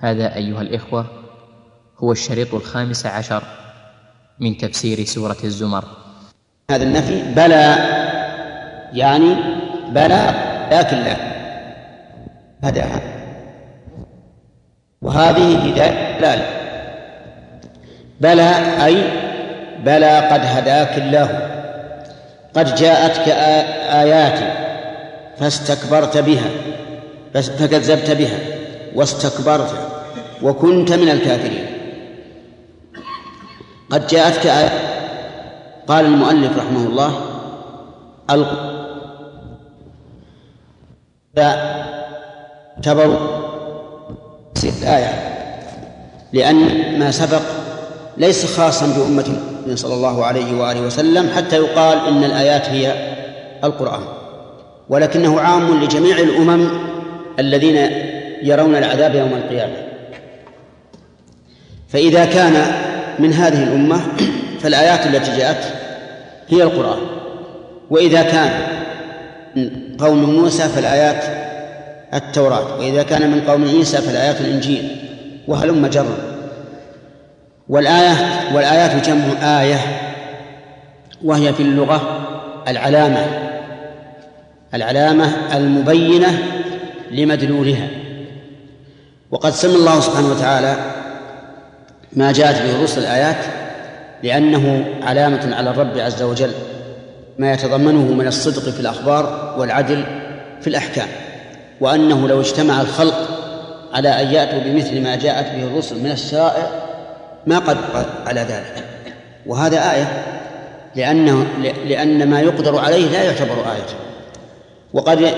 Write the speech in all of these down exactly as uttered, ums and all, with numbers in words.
هذا أيها الإخوة هو الشريط الخامس عشر من تفسير سورة الزمر. هذا النفي بلى، يعني بلى لكن لا هداها، وهذه هداية لا لا بلى أي بلى قد هداك الله، قد جاءتك آياتي فاستكبرت بها فكذبت بها واستكبرت وكنت من الكافرين. قد جاءتك آيات، قال المؤلف رحمه الله اعتبروا الآية لأن ما سبق ليس خاصا بأمة صلى الله عليه وآله وسلم حتى يقال إن الآيات هي القرآن، ولكنه عام لجميع الأمم الذين يرون العذاب يوم القيامة. فإذا كان من هذه الأمة فالآيات التي جاءت هي القرآن، وإذا كان من قوم موسى فالآيات التوراة، وإذا كان من قوم عيسى فالآيات الإنجيل، وهلم جرا. والآية والآيات جمع آية، وهي في اللغة العلامة العلامة المبينة لمدلولها. وقد سمى الله سبحانه وتعالى ما جاءت به الرسل الآيات لأنه علامة على الرب عز وجل، ما يتضمنه من الصدق في الأخبار والعدل في الأحكام، وأنه لو اجتمع الخلق على أن يأتوا بمثل ما جاءت به الرسل من الشرائع ما قدر على ذلك. وهذا آية لأنه لأن ما يقدر عليه لا يعتبر آية. وقد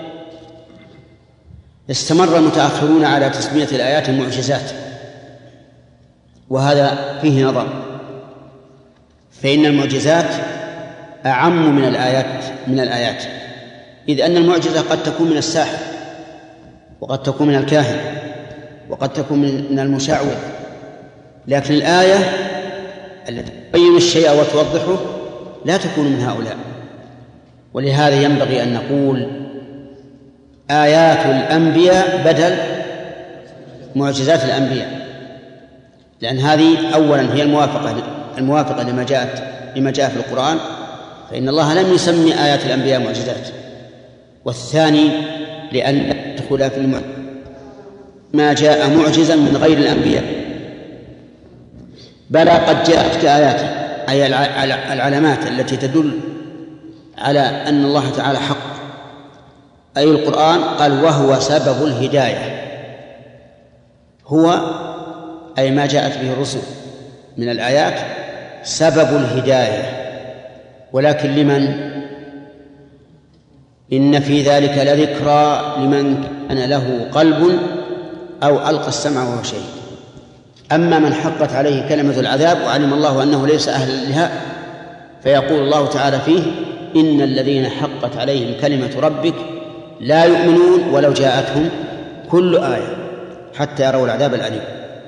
استمر المتأخرون على تسمية الآيات المعجزات، وهذا فيه نظر، فإن المعجزات أعم من الآيات من الآيات إذ أن المعجزة قد تكون من الساحر، وقد تكون من الكاهن، وقد تكون من المشعوذ، لكن الآية التي تبين الشيء وتوضحه لا تكون من هؤلاء. ولهذا ينبغي أن نقول آيات الأنبياء بدل معجزات الأنبياء، لأن هذه أولا هي الموافقة الموافقة لما جاءت لما جاء في القرآن، فإن الله لم يسمي آيات الأنبياء معجزات. والثاني لأن تدخل في الم... ما جاء معجزا من غير الأنبياء. بلى قد جاءتك آيات، أي العلامات التي تدل على أن الله تعالى حق، أي القرآن. قال وهو سبب الهداية، هو أي ما جاءت به الرسل من الآيات سبب الهداية، ولكن لمن؟ إن في ذلك لذكرى لمن كان له قلب أو ألقى السمع وهو شهيد. أما من حقت عليه كلمة العذاب وعلم الله أنه ليس أهلا لها فيقول الله تعالى فيه إن الذين حقت عليهم كلمة ربك لا يؤمنون ولو جاءتهم كل آية حتى يروا العذاب الأليم.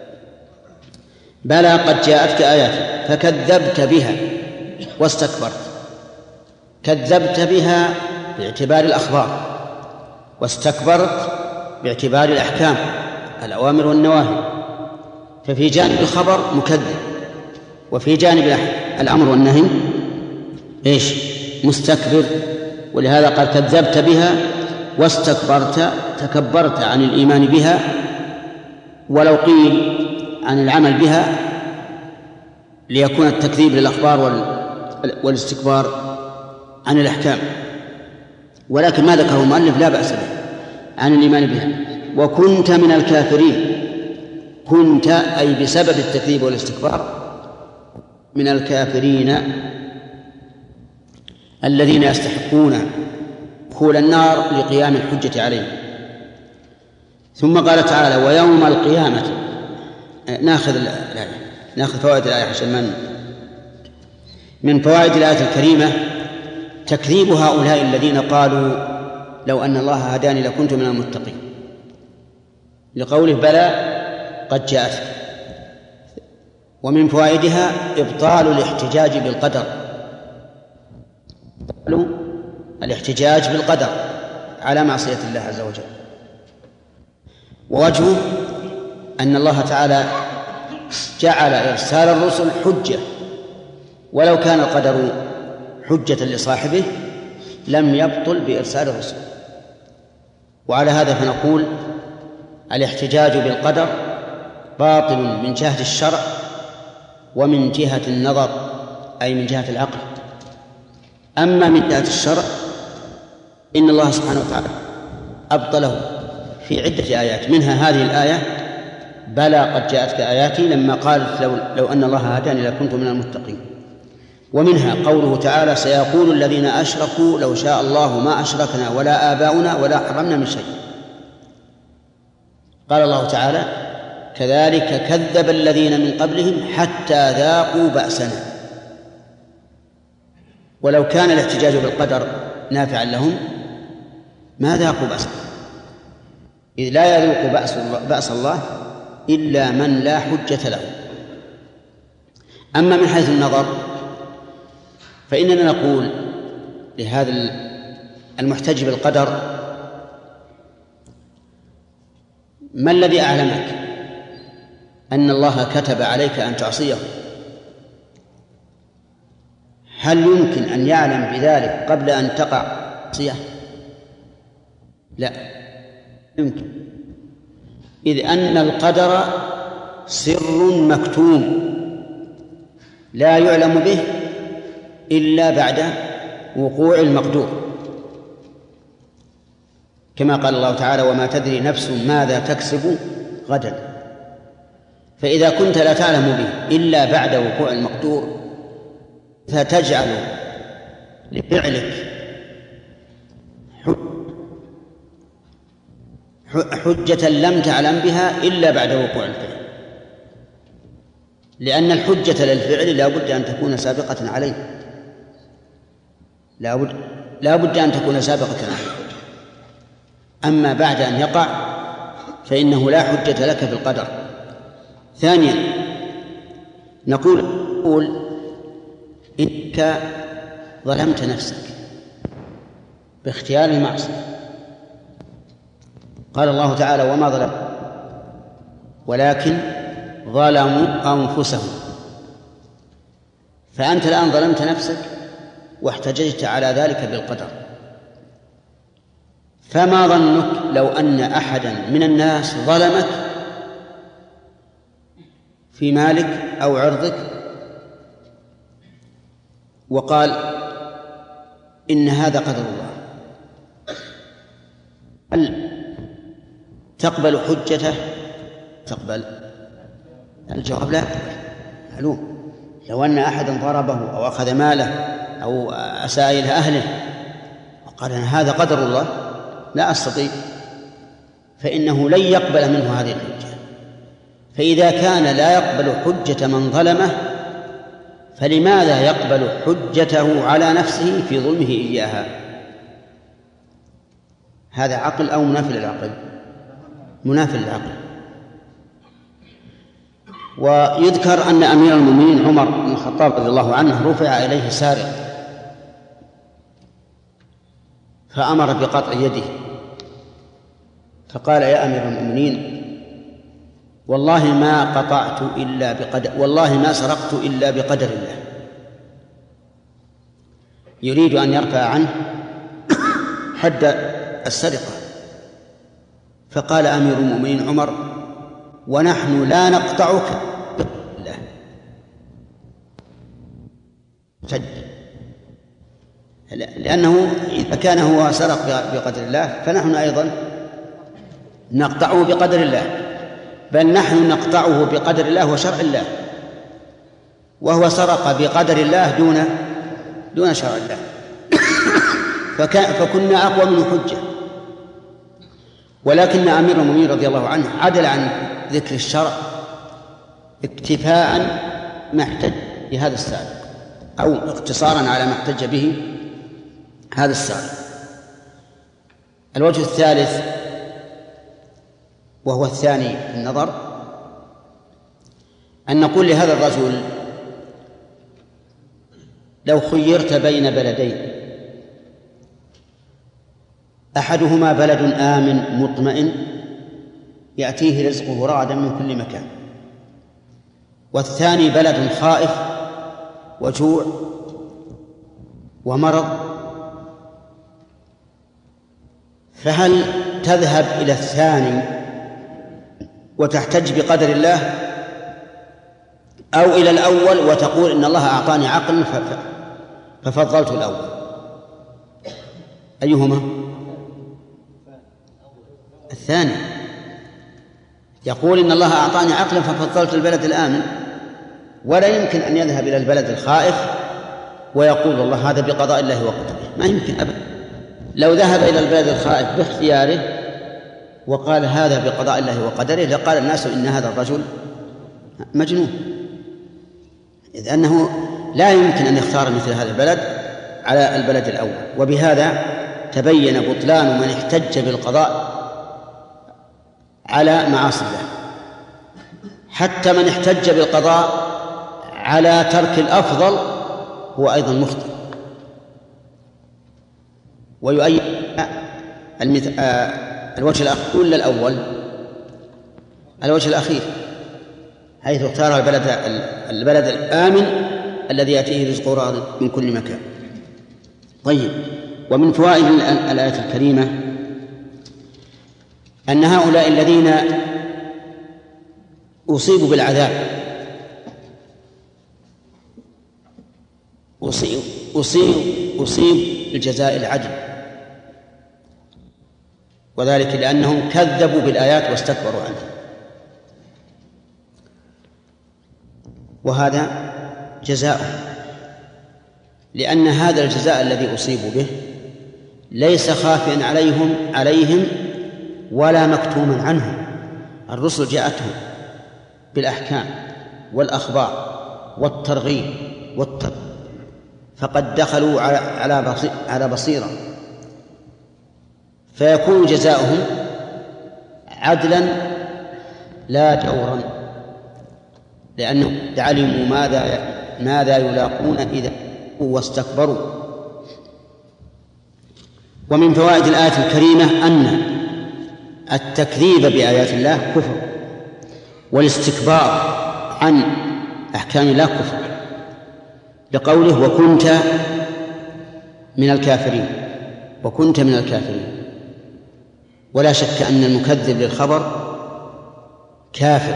بلى قد جاءتك آيات فكذبت بها واستكبرت. كذبت بها باعتبار الأخبار، واستكبرت باعتبار الأحكام الأوامر والنواهي. ففي جانب الخبر مكذب، وفي جانب الأمر والنهي إيش؟ مستكبر. ولهذا قال كذبت بها واستكبرت، تكبرت عن الإيمان بها، ولو قيل عن العمل بها ليكون التكذيب للأخبار والاستكبار عن الأحكام، ولكن ما ذكره المؤلف لا بأس به عن الإيمان بها. وكنت من الكافرين، كنت أي بسبب التكذيب والاستكبار من الكافرين الذين يستحقون دخول النار لقيام الحجة عليهم. ثم قال تعالى ويوم القيامة. ناخذ الآية، ناخذ فوائد الآية عشان من من فوائد الآية الكريمة تكذيب هؤلاء الذين قالوا لو أن الله هداني لكنت من المتقين، لقوله بلى قد جاءتك. ومن فوائدها إبطال الاحتجاج بالقدر، الاحتجاج بالقدر على معصية الله عز وجل. ووجهه أن الله تعالى جعل إرسال الرسل حجة، ولو كان القدر حجة لصاحبه لم يبطل بإرسال الرسل. وعلى هذا فنقول الاحتجاج بالقدر باطل من جهة الشرع ومن جهة النظر، أي من جهة العقل. أما من جهة الشرع إن الله سبحانه وتعالى أبطله في عدة آيات، منها هذه الآية: بلى قد جاءتك آياتي، لما قالت لو, لو أن الله هداني لكنت من المتقين. ومنها قوله تعالى: سيقول الذين أشركوا لو شاء الله ما أشركنا ولا آباؤنا ولا حرمنا من شيء. قال الله تعالى: كذلك كذب الذين من قبلهم حتى ذاقوا بأسنا. ولو كان الاحتجاج بالقدر نافعا لهم ما ذاقوا بأسنا، إذ لا يذوق بأس, بأس الله إلا من لا حجة له. أما من حيث النظر فإننا نقول لهذا المحتج بالقدر: ما الذي أعلمك أن الله كتب عليك أن تعصيه؟ هل يمكن أن يعلم بذلك قبل أن تقع معصية؟ لا يمكن، إذ أن القدر سر مكتوم لا يعلم به إلا بعد وقوع المقدور، كما قال الله تعالى: وما تدري نفس ماذا تكسب غدا. فإذا كنت لا تعلم به إلا بعد وقوع المقدور فتجعل لفعلك حجة لم تعلم بها إلا بعد وقوع الفعل، لأن الحجة للفعل لا بد أن تكون سابقة عليه، لا بد لا بد أن تكون سابقة عليه. أما بعد أن يقع فإنه لا حجة لك في القدر. ثانيا نقول نقول إنك ظلمت نفسك باختيار المعصية. قال الله تعالى: وما ظلموا ولكن ظلموا أنفسهم. فأنت الآن ظلمت نفسك واحتججت على ذلك بالقدر. فما ظنك لو أن أحدا من الناس ظلمك في مالك أو عرضك وقال إن هذا قدر الله، هل تقبل حجته؟ تقبل؟ الجواب لا. معلوم لو أن أحدا ضربه أو أخذ ماله أو أساء إلى أهله وقال أن هذا قدر الله لا أستطيع، فإنه لن يقبل منه هذه الحجة. فإذا كان لا يقبل حجة من ظلمه فلماذا يقبل حجته على نفسه في ظلمه إياها؟ هذا عقل أو منافي للعقل؟ منافي للعقل. ويذكر أن أمير المؤمنين عمر بن الخطاب رضي الله عنه رفع إليه سارق فأمر بقطع يده، فقال: يا أمير المؤمنين والله ما قطعت إلا بقدر والله ما سرقت إلا بقدر الله. يريد أن يرفع عنه حد السرقة. فقال أمير المؤمنين عمر: ونحن لا نقطعك بالله. لأنه إذا كان هو سرق بقدر الله فنحن أيضا نقطعه بقدر الله، بل نحن نقطعه بقدر الله وشرع الله، وهو سرق بقدر الله دون دون شرع الله. فكنا أقوى منه حجة. ولكن أمير المؤمنين رضي الله عنه عدل عن ذكر الشرع اكتفاء ما احتج بهذا السابق أو اقتصارا على ما احتج به هذا السابق. الوجه الثالث وهو الثاني في النظر أن نقول لهذا الرجل: لو خيرت بين بلدين أحدهما بلد آمن مطمئن يأتيه رزقه رغدا من كل مكان. والثاني بلد خائف وجوع ومرض، فهل تذهب إلى الثاني وتحتج بقدر الله، أو إلى الأول وتقول إن الله أعطاني عقل ففضلت الأول؟ أيهما؟ الثاني. يقول إن الله أعطاني عقلا ففضلت البلد الآمن، ولا يمكن أن يذهب إلى البلد الخائف ويقول والله هذا بقضاء الله وقدره، ما يمكن أبدا. لو ذهب إلى البلد الخائف باختياره وقال هذا بقضاء الله وقدره لقال الناس إن هذا الرجل مجنون، إذ أنه لا يمكن أن يختار مثل هذا البلد على البلد الأول. وبهذا تبين بطلان من احتج بالقضاء على معاصي الله. حتى من احتج بالقضاء على ترك الأفضل هو أيضا مخطئ. ويؤيد المث... آه... الوجه الأخير ولا الأول؟ الوجه الأخير، حيث اختار البلد البلد الآمن الذي يأتيه رزقه رغدا من كل مكان. طيب، ومن فوائد الآية الكريمة أن هؤلاء الذين أصيبوا بالعذاب أصيب أصيب أصيب بالجزاء العدل، وذلك لأنهم كذبوا بالآيات واستكبروا عنها. وهذا جزاؤهم، لأن هذا الجزاء الذي أصيبوا به ليس خافيا عليهم عليهم ولا مكتوما عنهم. الرسل جاءتهم بالأحكام والأخبار والترغيب والترغيب، فقد دخلوا على بصيرة، فيكون جزاؤهم عدلا لا جورا، لأنهم علموا ماذا ماذا يلاقون إذا واستكبروا. ومن فوائد الآية الكريمة أن التكذيب بآيات الله كفر، والاستكبار عن أحكام الله كفر، لقوله وكنت من الكافرين وكنت من الكافرين. ولا شك أن المكذب للخبر كافر،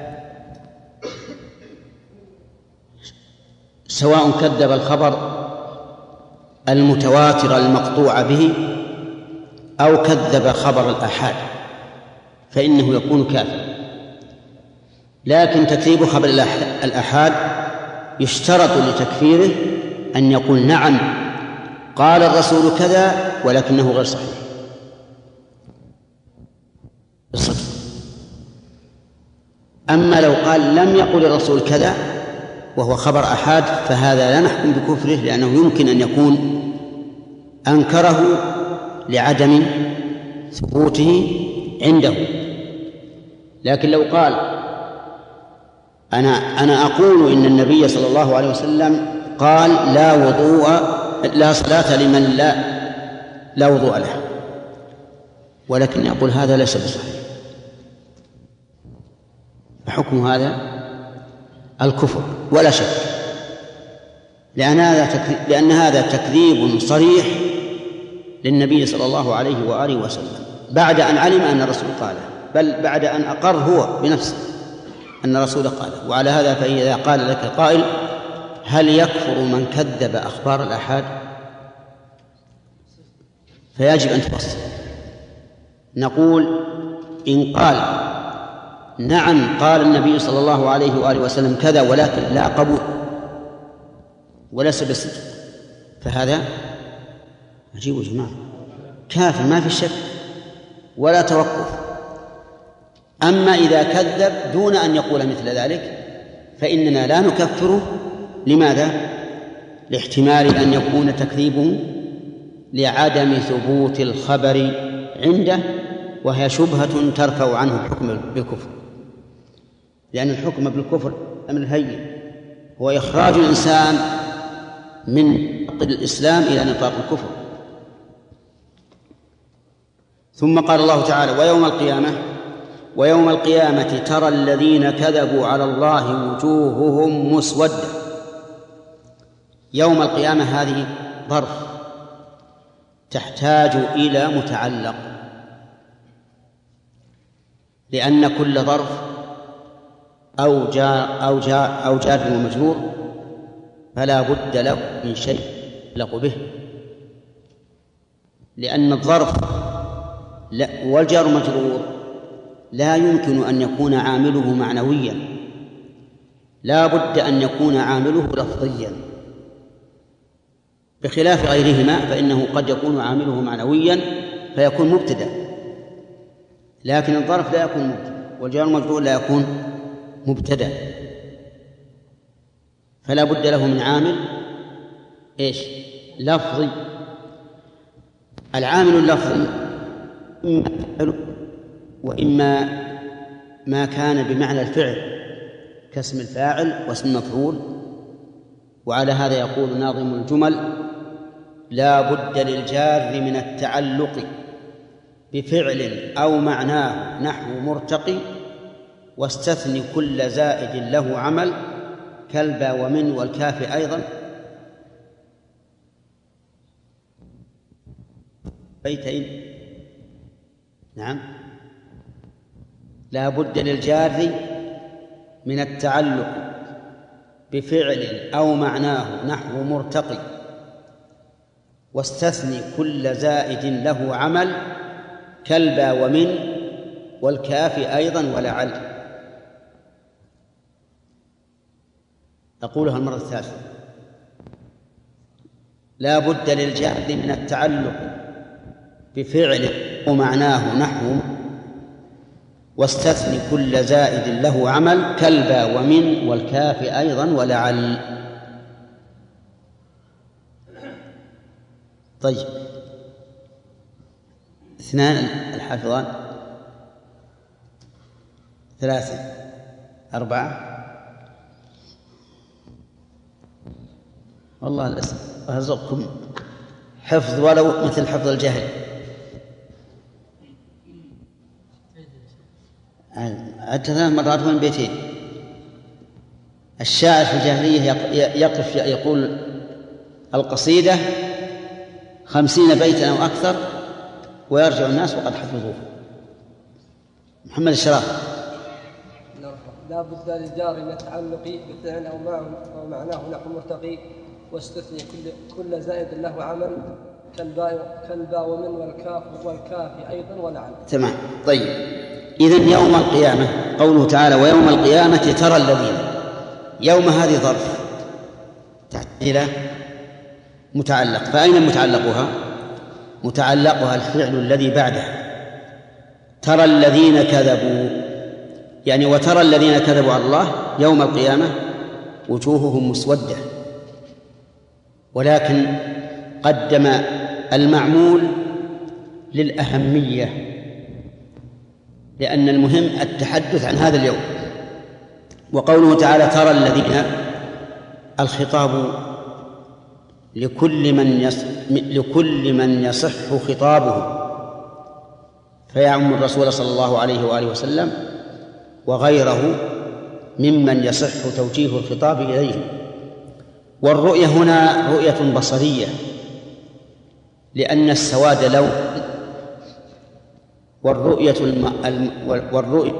سواء كذب الخبر المتواتر المقطوع به أو كذب خبر الآحاد فإنه يكون كافر. لكن تكذيب خبر الآحاد يشترط لتكفيره أن يقول نعم قال الرسول كذا ولكنه غير صحيح. أما لو قال لم يقل الرسول كذا وهو خبر آحاد فهذا لا نحكم بكفره، لأنه يمكن أن يكون أنكره لعدم ثبوته عنده. لكن لو قال أنا أنا أقول إن النبي صلى الله عليه وسلم قال لا وضوء لا صلاة لمن لا لا وضوء له، ولكن يقول هذا ليس بصحيح، فحكم هذا الكفر ولا شك، لأن هذا لأن هذا تكذيب صريح للنبي صلى الله عليه وآله وسلم بعد أن علم أن الرسول قاله، بل بعد أن أقر هو بنفسه أن الرسول قاله. وعلى هذا فإذا قال لك قائل هل يكفر من كذب أخبار الآحاد، فيجب أن تفصل. نقول إن قال نعم قال النبي صلى الله عليه وآله وسلم كذا ولكن لا قبول وليس بصدق، فهذا عجيب يا جماعة، كافر ما في شك ولا توقف. أما إذا كذب دون أن يقول مثل ذلك فإننا لا نكفره. لماذا؟ لاحتمال أن يكون تكذيبه لعدم ثبوت الخبر عنده، وهي شبهة ترفع عنه الحكم بالكفر، لأن الحكم بالكفر أمر هين، هو إخراج الإنسان من الإسلام إلى نطاق الكفر. ثم قال الله تعالى ويوم القيامة ويوم القيامة ترى الذين كذبوا على الله وجوههم مسودة. يوم القيامة هذه ظرف تحتاج إلى متعلق، لأن كل ظرف أو جار أو جار أو جار ومجرور فلا بد له من شيء يتعلق به، لأن الظرف والجار مجرور لا يمكن أن يكون عامله معنويا، لا بد أن يكون عامله لفظيا، بخلاف غيرهما فإنه قد يكون عامله معنويا فيكون مبتدأ، لكن الظرف لا يكون مبتدأ والجار المجرور لا يكون مبتدأ، فلا بد له من عامل إيش؟ لفظي. العامل اللفظي إما وإما ما كان بمعنى الفعل كاسم الفاعل واسم المفعول، وعلى هذا يقول ناظم الجمل: لا بد للجار من التعلق بفعل أو معناه نحو مرتقي، واستثني كل زائد له عمل كالبا ومن والكاف أيضا. بيتين. نعم. لا بد للجار من التعلق بفعل أو معناه نحو مرتقي، واستثني كل زائد له عمل كالبا ومن والكاف أيضا ولعل. أقولها المرة الثالثة: لا بد للجار من التعلق بفعل ومعناه نحو، واستثني كل زائد له عمل كالبا ومن والكاف أيضا ولعل. طيب، اثنان الحافظان، ثلاثة، أربعة. والله أرزقكم حفظ ولو مثل حفظ الجهل. عدت ثلاث مرات من بيتين. الشاعر في الجاهلية يقف يقول القصيدة خمسين بيتا أو أكثر ويرجع الناس وقد حفظوه. محمد الشراف: لا بد للجار من التعلق بفعل أو معناه نحو مرتقي، واستثني كل كل زائد له عمل كالباء كالباء ومن والكاف والكاف أيضا ولعل. تمام. طيب، إذن يوم القيامة قوله تعالى: ويوم القيامة ترى الذين. يوم هذه ظرف تحتاج إلى متعلق، فأين متعلقها؟ متعلقها الفعل الذي بعده. ترى الذين كذبوا، يعني وترى الذين كذبوا على الله يوم القيامة وجوههم مسودة، ولكن قدم المعمول للأهمية، لأن المهم التحدث عن هذا اليوم. وقوله تعالى: ترى الذين، الخطاب لكل من يصح لكل من يصح خطابه، فيعم الرسول صلى الله عليه وآله وسلم وغيره ممن يصح توجيه الخطاب إليه. والرؤية هنا رؤية بصرية، لأن السواد لون، والرؤية الم... الم... والرؤية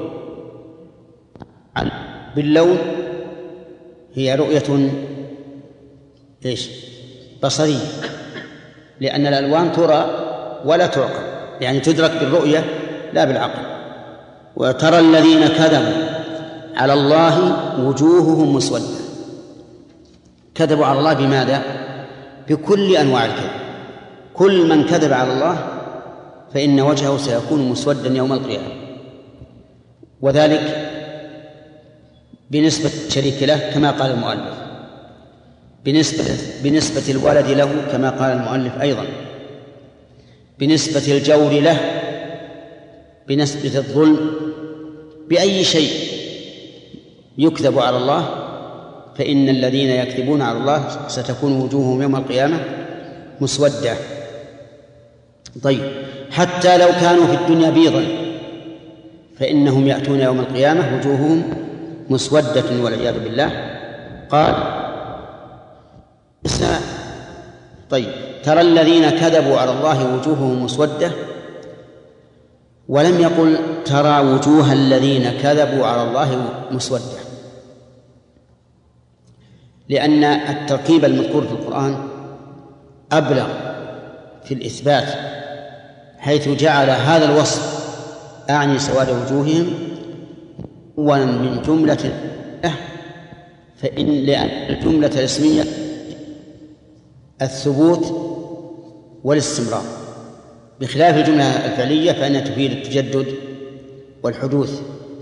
باللون هي رؤية إيش؟ بصرية، لأن الألوان ترى ولا تعقل، يعني تدرك بالرؤية لا بالعقل. وترى الذين كذبوا على الله وجوههم مسودة. كذبوا على الله بماذا؟ بكل أنواع الكذب. كل من كذب على الله فإن وجهه سيكون مسودا يوم القيامة، وذلك بنسبة الشريك له كما قال المؤلف، بنسبة, بنسبة الولد له كما قال المؤلف أيضا، بنسبة الجور له، بنسبة الظلم، بأي شيء يكذب على الله فإن الذين يكذبون على الله ستكون وجوههم يوم القيامة مسودة. طيب، حتى لو كانوا في الدنيا بيضا فإنهم يأتون يوم القيامة وجوههم مسودة والعياذ بالله. قال طيب ترى الذين كذبوا على الله وجوههم مسودة، ولم يقل ترى وجوه الذين كذبوا على الله مسودة، لأن التركيب المذكور في القرآن أبلغ في الإثبات، حيث جعل هذا الوصف أعني سواد وجوههم ومن جملة فإن لأن الجملة الاسمية الثبوت والاستمرار، بخلاف الجملة الفعلية فإنها تفيد التجدد والحدوث.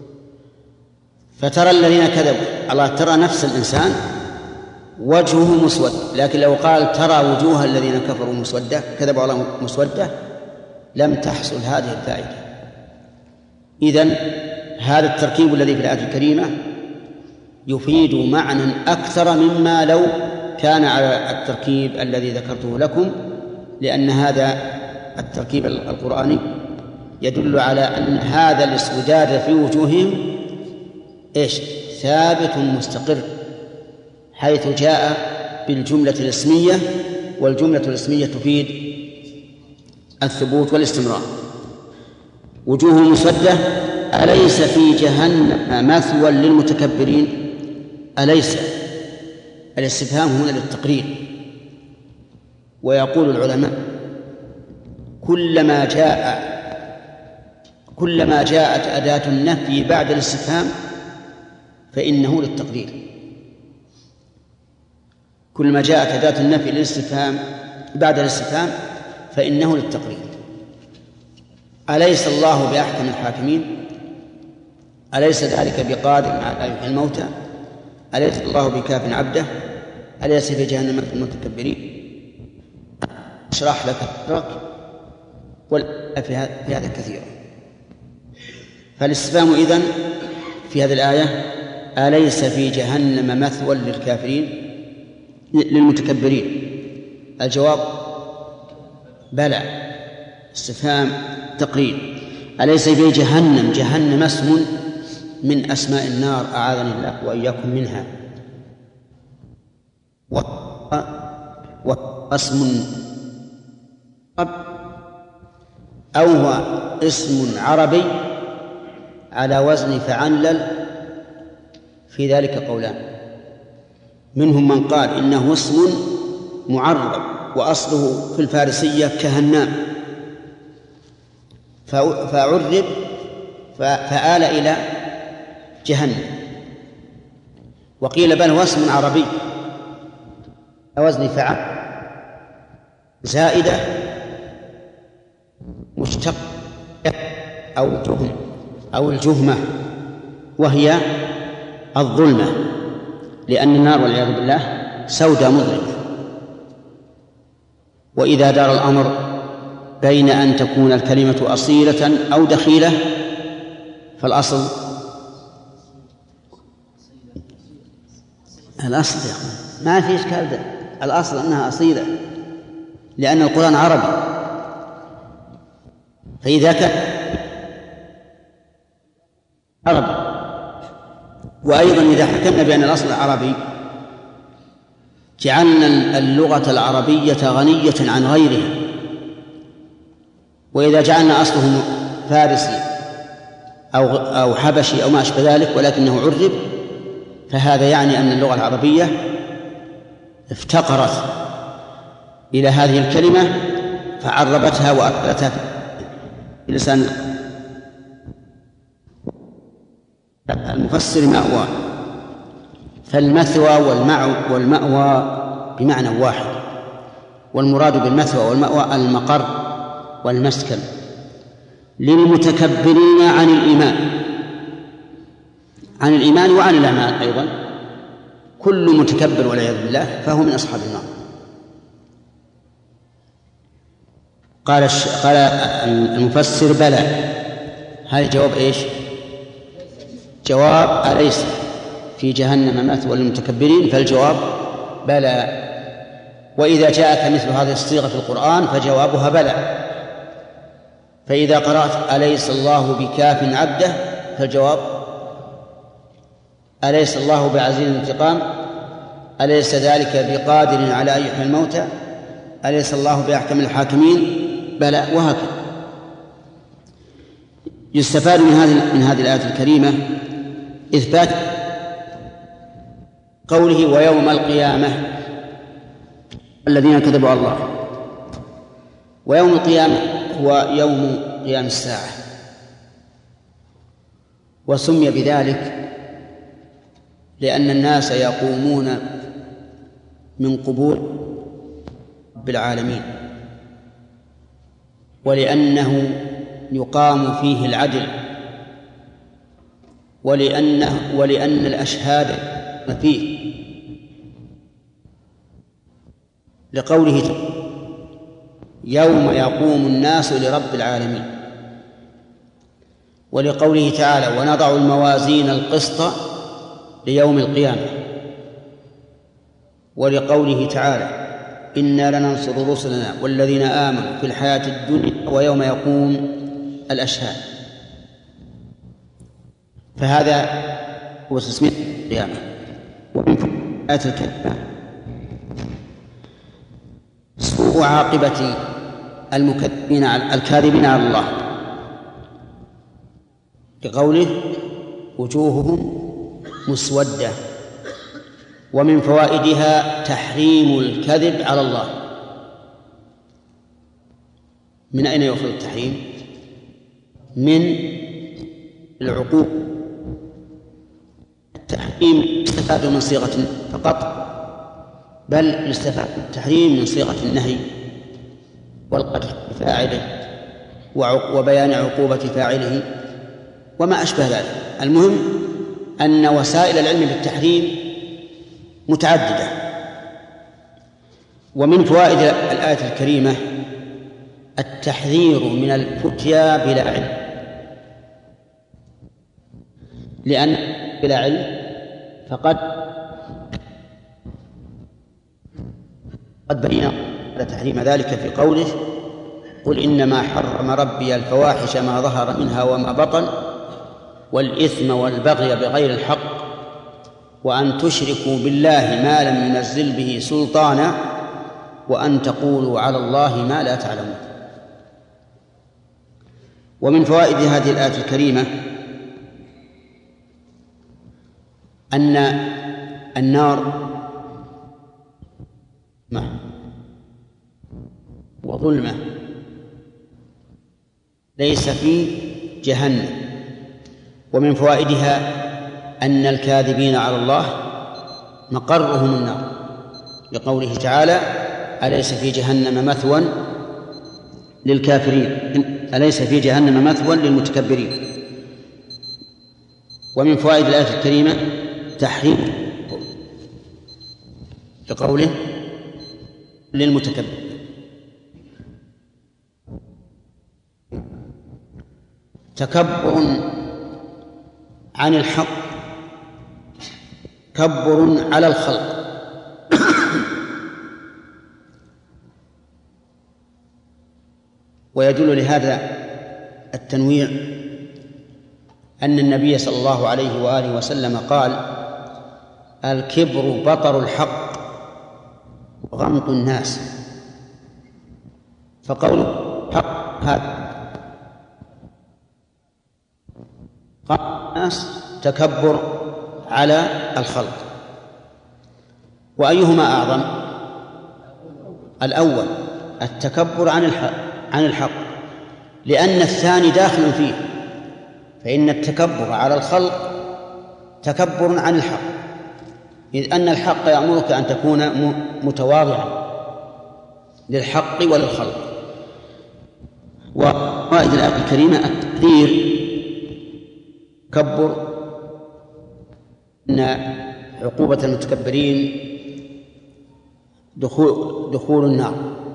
فترى الذين كذبوا الله، ترى نفس الإنسان وجهه مسود، لكن لو قال ترى وجوه الذين كفروا مسودة كذبوا على مسودة لم تحصل هذه الفائدة. إذن هذا التركيب الذي في الآية الكريمة يفيد معنى أكثر مما لو كان على التركيب الذي ذكرته لكم، لأن هذا التركيب القرآني يدل على أن هذا الاسوداد في وجوههم إيش؟ ثابت مستقر، حيث جاء بالجملة الاسمية، والجملة الاسمية تفيد الثبوت والاستمرار. وجوه مسودة أليس في جهنم مثوى للمتكبرين؟ أليس الاستفهام هنا للتقرير. ويقول العلماء كلما جاء كلما جاءت أداة النفي بعد الاستفهام فإنه للتقرير. كلما جاءت أداة النفي للاستفهام بعد الاستفهام فإنه للتقرير. أليس الله بأحكم الحاكمين؟ أليس ذلك بقادر على أن يحيي الموتى؟ أليس الله بكاف عبده؟ أليس في جهنم المتكبرين؟ اشرح لك صدرك، وفي هذا كثير. فالاستفهام إذن في هذه الآية أليس في جهنم مثوى للكافرين للمتكبرين؟ الجواب بلى، استفهام تقرير. أليس في جهنم؟ جهنم اسم من أسماء النار أعاذني الله وإياكم منها، واسم أو هو اسم عربي على وزن فعنلل، في ذلك قولان، منهم من قال إنه اسم معرب وأصله في الفارسية كهنام فعرب فآل إلى جهنم، وقيل بل هو اسم عربي على وزن فعل زائدة مشتق أو جهم أو الجهمة، وهي الظلمة، لأن النار والعياذ بالله سوداء مظلمة. وإذا دار الأمر بين أن تكون الكلمة أصيلة أو دخيلة فالأصل الأصل ما في إشكال، ده الأصل أنها أصيلة لأن القرآن عربي. فإذا كان عربي، وأيضا إذا حكمنا بأن الأصل عربي جعلنا اللغة العربية غنية عن غيرها، وإذا جعلنا أصله فارسي أو أو حبشي أو ما أشبه ذلك ولكنه عرب، فهذا يعني أن اللغة العربية افتقرت إلى هذه الكلمة فعربتها وأكلتها في لسان المفسر مأوى. فالمثوى والمأوى بمعنى واحد، والمراد بالمثوى والمأوى المقر والمسكن للمتكبرين عن الإيمان عن الإيمان وعن الأعمال أيضا. كل متكبر والعياذ بالله فهو من أصحاب النار. قال قال المفسر بلى. هذا جواب إيش؟ جواب أليس في جهنم مثوى للمتكبرين؟ فالجواب بلى. وإذا جاءك مثل هذه الصيغة في القرآن فجوابها بلى. فإذا قرأت أليس الله بكاف عبده فالجواب: أليس الله بعزيز الانتقام؟ أليس ذلك بقادر على أن يحيي الموتى؟ أليس الله بأحكم الحاكمين؟ بلى. وهكذا. يستفاد من هذه من هذه الآية الكريمة إثبات قوله: ويوم القيامة الذين كذبوا على الله. ويوم القيامة هو يوم قيام الساعة، وسمي بذلك لأن الناس يقومون من قبور رب العالمين، ولأنه يقام فيه العدل، ولأنه ولأن الأشهاد فيه، لقوله: يوم يقوم الناس لرب العالمين، ولقوله تعالى: ونضع الموازين القسط ليوم القيامة، ولقوله تعالى: إنا لننصر رسلنا والذين آمنوا في الحياة الدنيا ويوم يقوم الأشهاد. فهذا هو تسمية القيامة. ومن آيات الكلمة سوء عاقبة المكذبين الكاذبين على الله، بقوله: وجوههم مسودة. ومن فوائدها تحريم الكذب على الله. من أين يؤخذ التحريم؟ من العقوق. التحريم يستفاد من صيغة فقط، بل يستفاد التحريم من صيغة النهي والقدح بفاعله وبيان عقوبة فاعله وما أشبه ذلك. المهم أن وسائل العلم بالتحريم متعددة. ومن فوائد الآية الكريمة التحذير من الفتيا بلا علم، لأن بلا علم فقد قد بين تحريم ذلك في قوله: قل إنما حرم ربي الفواحش ما ظهر منها وما بطن والإثم والبغي بغير الحق وأن تشركوا بالله ما لم ينزل به سلطانا وأن تقولوا على الله ما لا تعلمون. ومن فوائد هذه الآية الكريمة أن النار وظلمة ليس في جهنم. ومن فوائدها أن الكاذبين على الله مقرهم النار، لقوله تعالى: أليس في جهنم مثوى للكافرين، أليس في جهنم مثوى للمتكبرين. ومن فوائد الآية الكريمة تحريم، لقوله: للمتكبر. تكبر عن الحق تكبر على الخلق. ويدل لهذا التنويع أن النبي صلى الله عليه وآله وسلم قال: الكبر بطر الحق وغمط الناس. فقول حق هذا غمط الناس تكبر على الخلق. وأيهما أعظم؟ الأول التكبر عن الحق عن الحق لأن الثاني داخل فيه، فإن التكبر على الخلق تكبر عن الحق، إذ أن الحق يأمرك أن تكون متواضعا للحق وللخلق. وفائدة الآية الكريمة التحذير تكبر أن عقوبة المتكبرين دخول, دخول النار،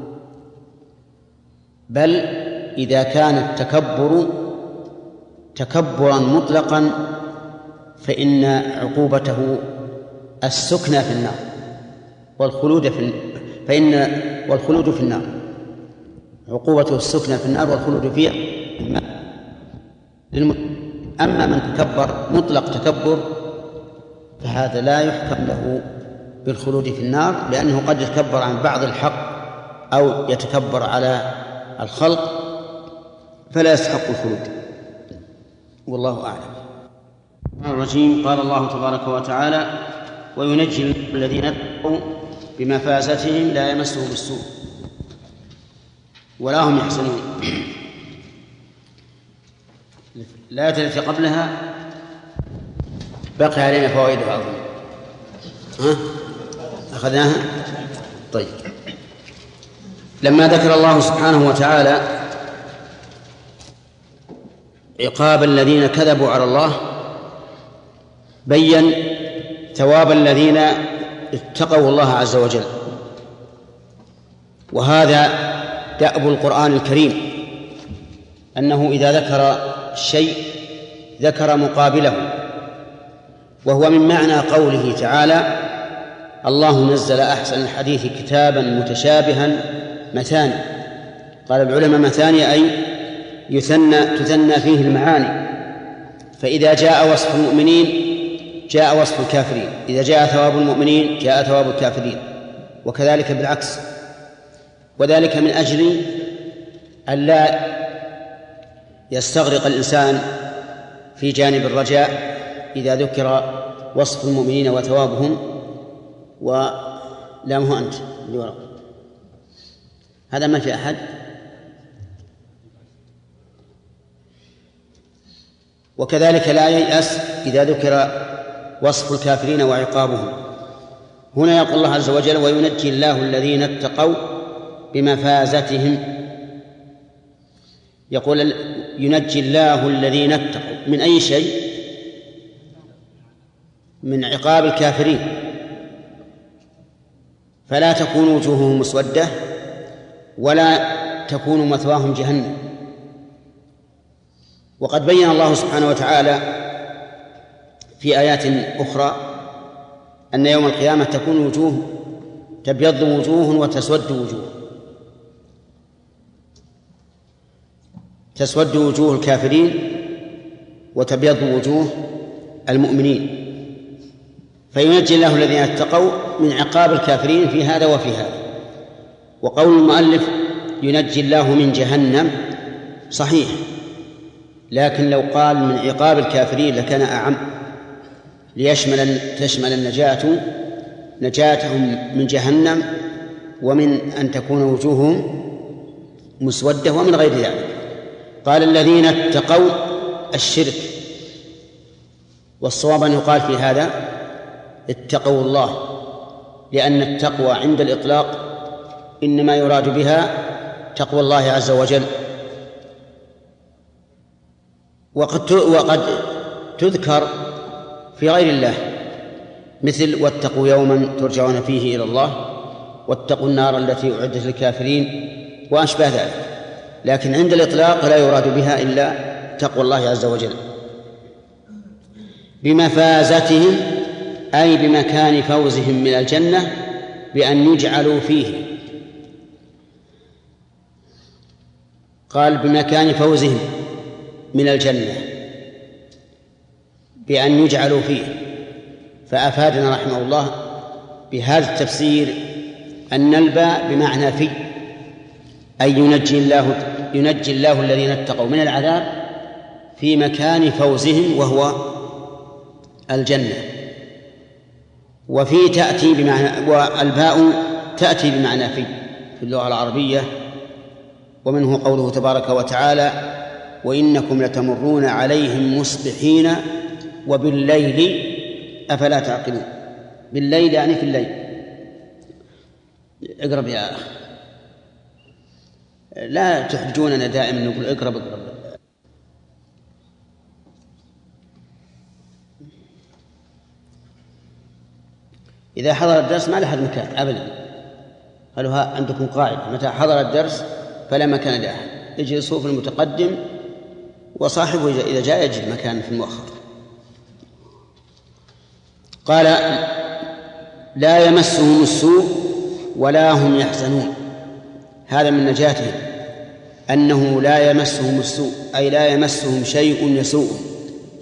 بل إذا كان التكبر تكبرا مطلقا فإن عقوبته السكنى في النار والخلود في فإن والخلود في النار، عقوبته السكنى في النار والخلود فيها أما من تكبر مطلق تكبر فهذا لا يحكم له بالخلود في النار، لأنه قد يتكبر عن بعض الحق أو يتكبر على الخلق فلا يستحق الخلود، والله أعلم. الرجيم. قال الله تبارك وتعالى: وينجي الذين اتقوا بمفازتهم لا يمسهم السوء ولا هم يحزنون. الآية التي قبلها بقي علينا فوائدها أظن، ها أخذناها؟ طيب. لما ذكر الله سبحانه وتعالى عقاب الذين كذبوا على الله بين ثواب الذين اتقوا الله عز وجل، وهذا دأب القرآن الكريم، أنه إذا ذكر شيء ذكر مقابله، وهو من معنى قوله تعالى: الله نزل أحسن الحديث كتابا متشابها مثاني. قال العلماء مثاني أي يثنى تثنى فيه المعاني، فإذا جاء وصف المؤمنين جاء وصف الكافرين، إذا جاء ثواب المؤمنين جاء ثواب الكافرين، وكذلك بالعكس. وذلك من أجل أن لا يستغرق الإنسان في جانب الرجاء إذا ذكر وصف المؤمنين وثوابهم ولامه أنت لورق. هذا ما في أحد. وكذلك لا ييأس إذا ذكر وصف الكافرين وعقابهم. هنا يقول الله عز وجل: وينجي الله الذين اتقوا بمفازتهم. يقول ينجي الله الذين اتقوا من أي شيء؟ من عقاب الكافرين، فلا تكون وجوههم مسودة ولا تكون مثواهم جهنم. وقد بين الله سبحانه وتعالى في آيات أخرى أن يوم القيامة تكون وجوه تبيض وجوه وتسود وجوه، تسود وجوه الكافرين وتبيض وجوه المؤمنين. فينجي الله الذين اتقوا من عقاب الكافرين في هذا وفي هذا. وقول المؤلف ينجي الله من جهنم صحيح، لكن لو قال من عقاب الكافرين لكان أعم، ليشمل تشمل النجاة نجاتهم من جهنم ومن أن تكون وجوههم مسودة ومن غير ذلك. قال الذين اتقوا الشرك، والصواب أن يقال في هذا اتقوا الله، لأن التقوى عند الإطلاق إنما يراد بها تقوى الله عز وجل. وقد وقد تذكر في غير الله، مثل واتقوا يوما ترجعون فيه إلى الله، واتقوا النار التي أعدت للكافرين وأشبه ذلك، لكن عند الإطلاق لا يراد بها إلا تقوى الله عز وجل. بمفازتهم أي بمكان فوزهم من الجنة بأن يجعلوا فيه. قال بمكان فوزهم من الجنة بأن يجعلوا فيه، فأفادنا رحمه الله بهذا التفسير أن الباء بمعنى في، أي ينجي الله ينجي الله الذين اتقوا من العذاب في مكان فوزهم وهو الجنة. وفي تأتي بمعنى، والباء تأتي بمعنى في في اللغة العربية، ومنه قوله تبارك وتعالى: وإنكم لتمرون عليهم مصبحين وبالليل أفلا تعقلون. بالليل يعني في الليل. اقرب يا أخ، لا تحجوننا دائما نقول اقرب اقرب. إذا حضر الدرس ما لحد مكان أبدا. قالوا ها عندكم قاعدة: متى حضر الدرس فلا مكان لأحد، اجلسوا في المتقدم وصاحبه إذا جاء يجد مكان في المؤخر. قال: لا يمسهم السوء ولا هم يحزنون. هذا من نجاتهم، أنه لا يمسهم السوء، أي لا يمسهم شيء يسوء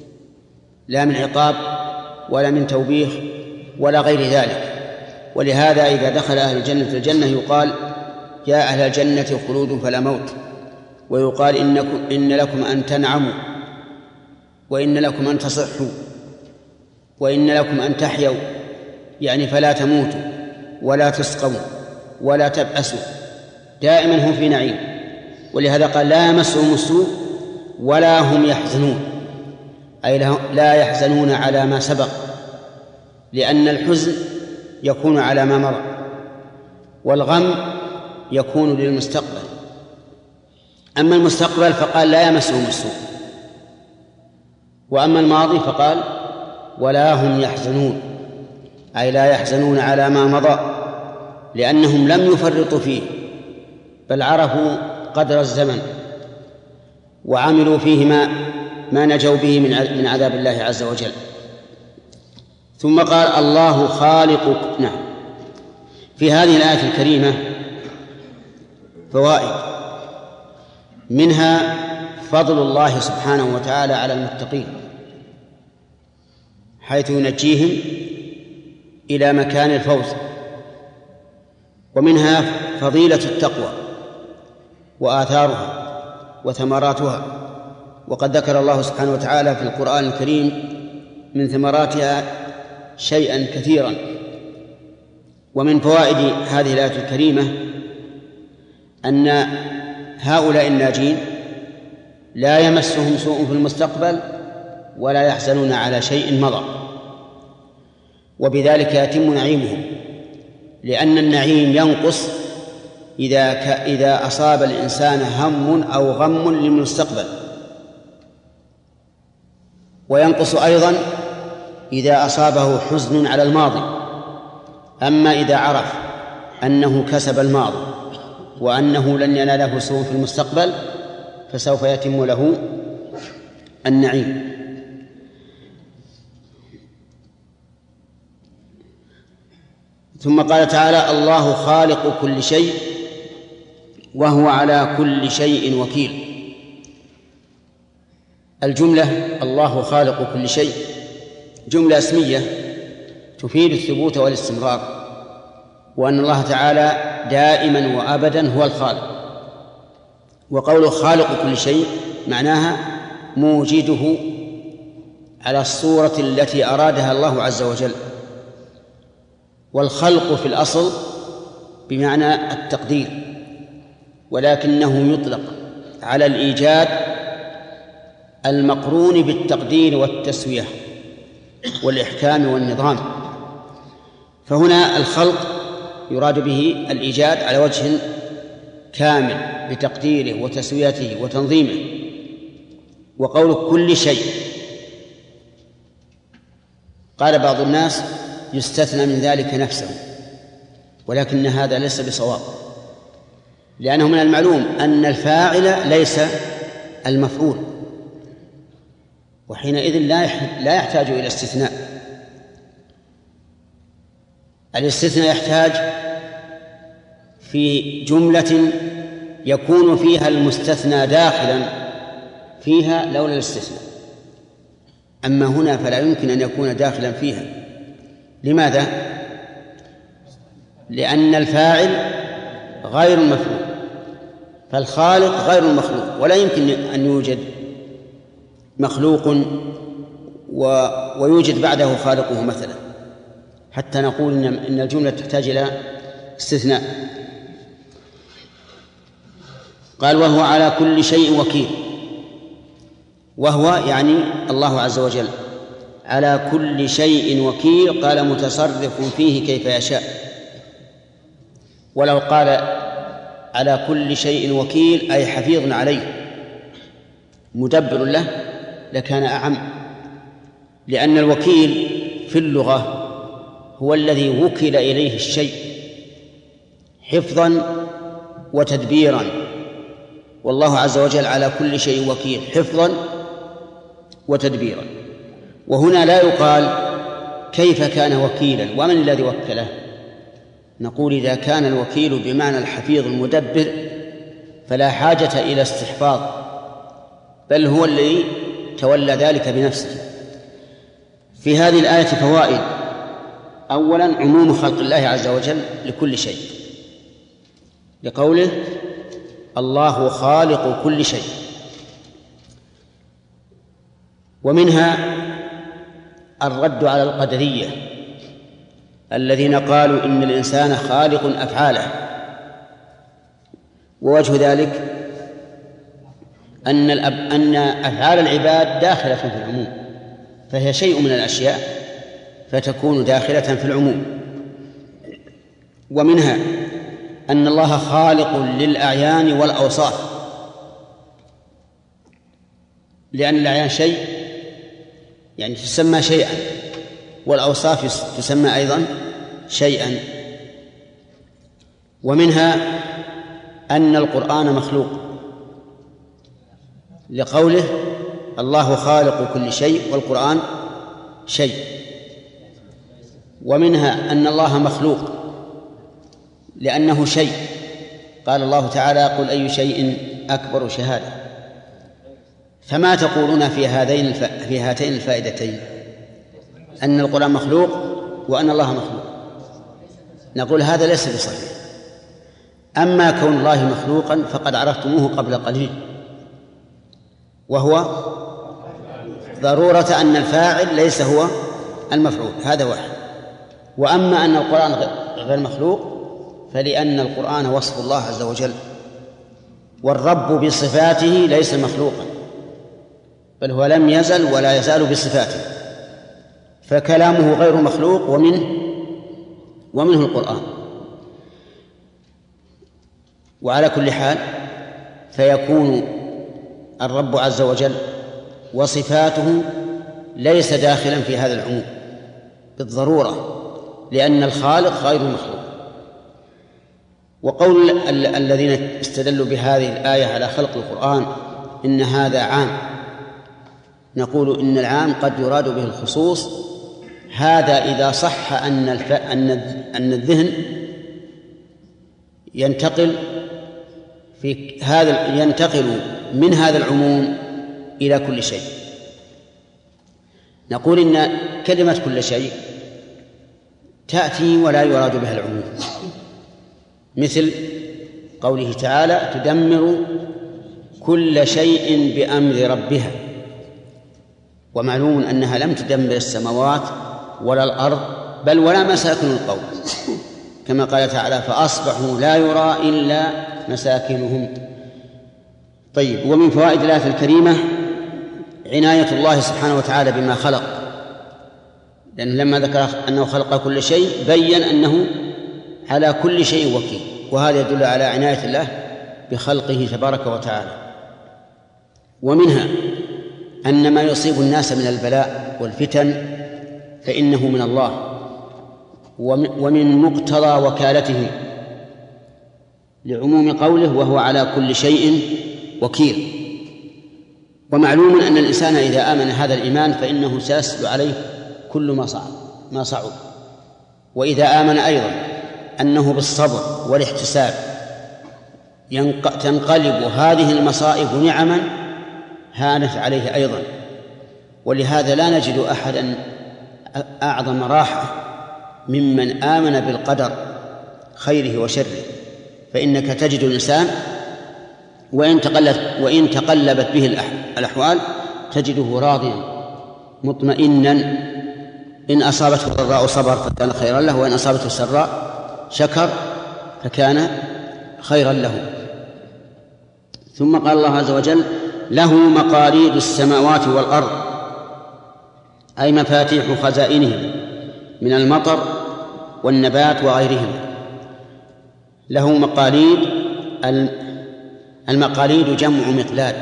لا من عقاب ولا من توبيخ ولا غير ذلك. ولهذا إذا دخل أهل الجنة الجنة يقال يا أهل الجنة خلود فلا موت، ويقال إنكم إن لكم أن تنعموا، وإن لكم أن تصحوا، وإن لكم أن تحيوا، يعني فلا تموتوا ولا تسقموا ولا تبأسوا، دائما هم في نعيم. ولهذا قال لا يمسهم السوء ولا هم يحزنون، أي لا يحزنون على ما سبق، لأن الحزن يكون على ما مضى، والغم يكون للمستقبل. أما المستقبل فقال لا يمسهم السوء، وأما الماضي فقال ولا هم يحزنون، أي لا يحزنون على ما مضى، لأنهم لم يفرطوا فيه بل عرفوا قدر الزمن وعملوا فيه ما, ما نجوا به من عذاب الله عز وجل. ثم قال الله خالق. نعم، في هذه الآية الكريمة فوائد، منها فضل الله سبحانه وتعالى على المتقين حيث ينجيهم إلى مكان الفوز، ومنها فضيلة التقوى وآثارها وثمراتها، وقد ذكر الله سبحانه وتعالى في القرآن الكريم من ثمراتها شيئا كثيرا. ومن فوائد هذه الآية الكريمة أن هؤلاء الناجين لا يمسهم سوء في المستقبل ولا يحزنون على شيء مضى، وبذلك يتم نعيمهم، لأن النعيم ينقص إذا إذا أصاب الإنسان هم أو غم للمستقبل، وينقص أيضا إذا أصابه حزن على الماضي. أما إذا عرف أنه كسب الماضي وأنه لن يناله سوء في المستقبل فسوف يتم له النعيم. ثم قال تعالى الله خالق كل شيء وهو على كل شيء وكيل. الجملة الله خالق كل شيء جملة اسمية تفيد الثبوت والاستمرار، وأن الله تعالى دائما وأبدا هو الخالق. وقوله خالق كل شيء معناها موجده على الصورة التي أرادها الله عز وجل. والخلق في الأصل بمعنى التقدير، ولكنه يطلق على الإيجاد المقرون بالتقدير والتسوية والإحكام والنظام. فهنا الخلق يراد به الإيجاد على وجه كامل بتقديره وتسويته وتنظيمه. وقول كل شيء قال بعض الناس يستثنى من ذلك نفسه، ولكن هذا ليس بصواب، لأنه من المعلوم أن الفاعل ليس المفعول، وحينئذ لا يحتاج إلى استثناء. الاستثناء يحتاج في جملة يكون فيها المستثنى داخلا فيها لولا الاستثناء، أما هنا فلا يمكن أن يكون داخلا فيها. لماذا؟ لأن الفاعل غير المفعول، فالخالق غير المخلوق، ولا يمكن أن يوجد مخلوق و... ويوجد بعده خالقه مثلا حتى نقول إن, إن الجملة تحتاج إلى استثناء. قال وهو على كل شيء وكيل، وهو يعني الله عز وجل على كل شيء وكيل، قال متصرف فيه كيف يشاء. ولو قال على كل شيء وكيل أي حفيظ عليه مدبر له لكان أعم، لأن الوكيل في اللغة هو الذي وكل إليه الشيء حفظا وتدبيرا، والله عز وجل على كل شيء وكيل حفظا وتدبيرا. وهنا لا يقال كيف كان وكيلا ومن الذي وكله، نقول إذا كان الوكيل بمعنى الحفيظ المدبر فلا حاجة إلى استحفاظ، بل هو الذي تولى ذلك بنفسه. في هذه الآية فوائد. أولا عموم خلق الله عز وجل لكل شيء، لقوله الله خالق كل شيء. ومنها الرد على القدرية الذين قالوا إن الإنسان خالق أفعاله، ووجه ذلك أن أن أفعال العباد داخلة في العموم، فهي شيء من الأشياء فتكون داخلة في العموم. ومنها أن الله خالق للأعيان والأوصاف، لأن الأعيان شيء يعني تسمى شيئا، والأوصاف تسمى أيضا شيئا. ومنها أن القرآن مخلوق لقوله الله خالق كل شيء والقرآن شيء. ومنها أن الله مخلوق لأنه شيء، قال الله تعالى قل أي شيء أكبر شهادة. فما تقولون في هذين الف... في هاتين الفائدتين، أن القرآن مخلوق وأن الله مخلوق؟ نقول هذا ليس بصحيح. أما كون الله مخلوقا فقد عرفتموه قبل قليل، وهو ضرورة أن الفاعل ليس هو المفعول، هذا واحد. وأما أن القرآن غير مخلوق فلأن القرآن وصف الله عز وجل، والرب بصفاته ليس مخلوقا، بل هو لم يزل ولا يزال بصفاته، فكلامه غير مخلوق ومنه ومنه القرآن. وعلى كل حال فيكون الرب عز وجل وصفاته ليس داخلا في هذا العموم بالضرورة، لأن الخالق غير مخلوق. وقول الذين استدلوا بهذه الآية على خلق القرآن إن هذا عام، نقول إن العام قد يراد به الخصوص، هذا إذا صح أن الف... أن أن الذهن ينتقل في هذا ينتقل من هذا العموم إلى كل شيء. نقول إن كلمة كل شيء تأتي ولا يراد بها العموم، مثل قوله تعالى تدمر كل شيء بأمر ربها، ومعلوم أنها لم تدمر السماوات ولا الأرض بل ولا مساكن القوم، كما قال تعالى فأصبحوا لا يرى إلا مساكنهم. طيب، ومن فوائد الآية الكريمة عناية الله سبحانه وتعالى بما خلق، لأن لما ذكر أنه خلق كل شيء بيّن أنه على كل شيء وكيل، وهذا يدل على عناية الله بخلقه تبارك وتعالى. ومنها أن ما يصيب الناس من البلاء والفتن فإنه من الله ومن مقتضى وكالته، لعموم قوله وهو على كل شيء وكيل. ومعلوم أن الإنسان إذا آمن هذا الإيمان فإنه سيسهل عليه كل ما صعب ما صعب وإذا آمن أيضا أنه بالصبر والاحتساب تنقلب هذه المصائب نعما هانت عليه أيضا. ولهذا لا نجد أحدا أعظم راحة ممن آمن بالقدر خيره وشره، فإنك تجد الإنسان وإن تقلبت, وإن تقلبت به الأحوال تجده راضيا مطمئنا، إن أصابته الضراء صبر فكان خيرا له، وإن أصابته السراء شكر فكان خيرا له. ثم قال الله عز وجل له مقاليد السماوات والأرض، أي مفاتيح خزائنهم من المطر والنبات وغيرهم. له مقاليد، المقاليد جمع مقلاد،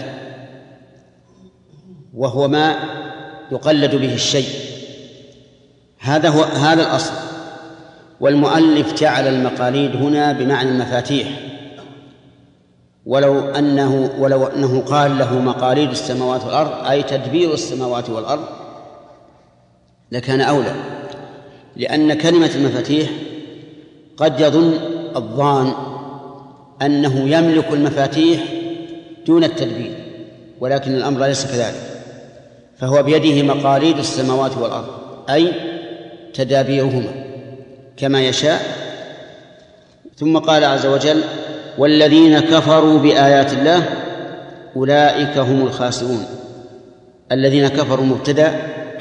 وهو ما يقلد به الشيء، هذا هو هذا الأصل. والمؤلف جعل المقاليد هنا بمعنى المفاتيح، ولو أنه ولو أنه قال له مقاليد السماوات والأرض أي تدبير السماوات والأرض لكان أولى، لأن كلمة المفاتيح قد يظن الظان أنه يملك المفاتيح دون التدبير، ولكن الأمر ليس كذلك، فهو بيده مقاليد السماوات والأرض، أي تدابيرهما كما يشاء. ثم قال عز وجل: والذين كفروا بآيات الله أولئك هم الخاسرون. الذين كفروا مبتدأ،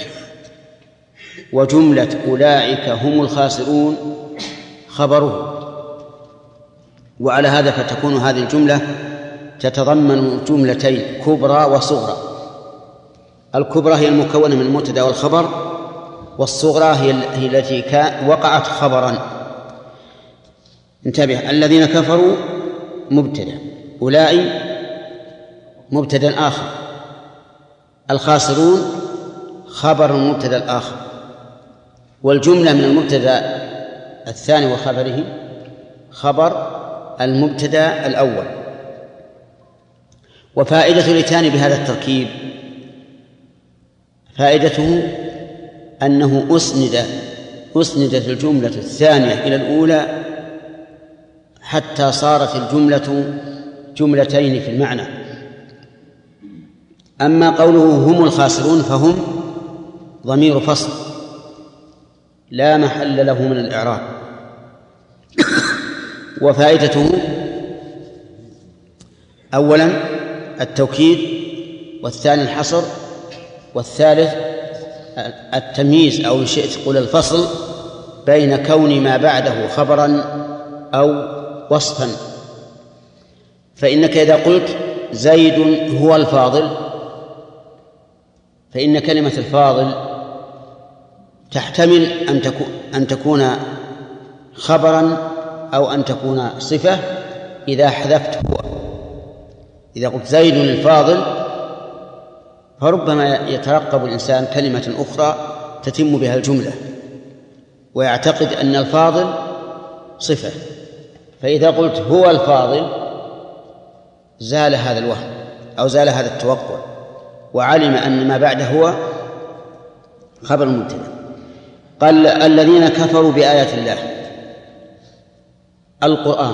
وجملة أولئك هم الخاسرون خبره، وعلى هذا فتكون هذه الجملة تتضمن جملتين كبرى وصغرى. الكبرى هي المكونة من المبتدأ والخبر، والصغرى هي التي وقعت خبرا. انتبه، الذين كفروا مبتدأ، أولئك مبتدأ آخر، الخاسرون خبر المبتدأ الآخر، والجملة من المبتدأ الثاني وخبره خبر المبتدأ الأول. وفائدة الإتيان بهذا التركيب فائدته أنه أسند أسندت الجملة الثانية إلى الأولى حتى صارت الجملة جملتين في المعنى. أما قوله هم الخاسرون فهم ضمير فصل لا محل له من الإعراب. وفائدته أولا التوكيد، والثاني الحصر، والثالث التمييز أو شئت قل الفصل بين كون ما بعده خبرا أو وصفا. فإنك إذا قلت زيد هو الفاضل فإن كلمة الفاضل تحتمل أن تكون أن تكون خبرا أو أن تكون صفة إذا حذفت هو. إذا قلت زيد الفاضل فربما يترقب الإنسان كلمة أخرى تتم بها الجملة ويعتقد أن الفاضل صفة، فإذا قلت هو الفاضل زال هذا الوهم أو زال هذا التوقع، وعلم أن ما بعده هو خبر مبتدأ. قال الذين كفروا بآيات الله القرآن،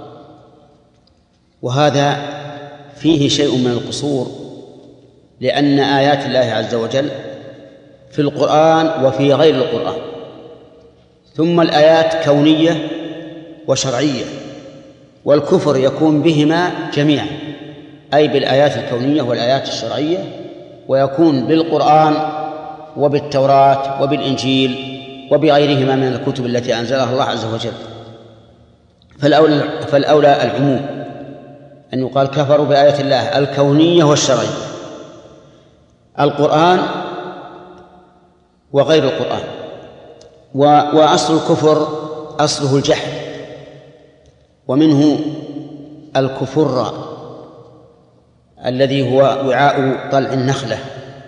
وهذا فيه شيء من القصور، لأن آيات الله عز وجل في القرآن وفي غير القرآن، ثم الآيات كونية وشرعية، والكفر يكون بهما جميعا، أي بالآيات الكونية والآيات الشرعية، ويكون بالقرآن وبالتوراة وبالإنجيل وبغيرهما من الكتب التي أنزلها الله عز وجل. فالأولى, فالأولى العموم أن يقال كفروا بآيات الله الكونية والشرعية، القرآن وغير القرآن. وأصل الكفر أصله الجحد، ومنه الكفر الذي هو وعاء طلع النخلة،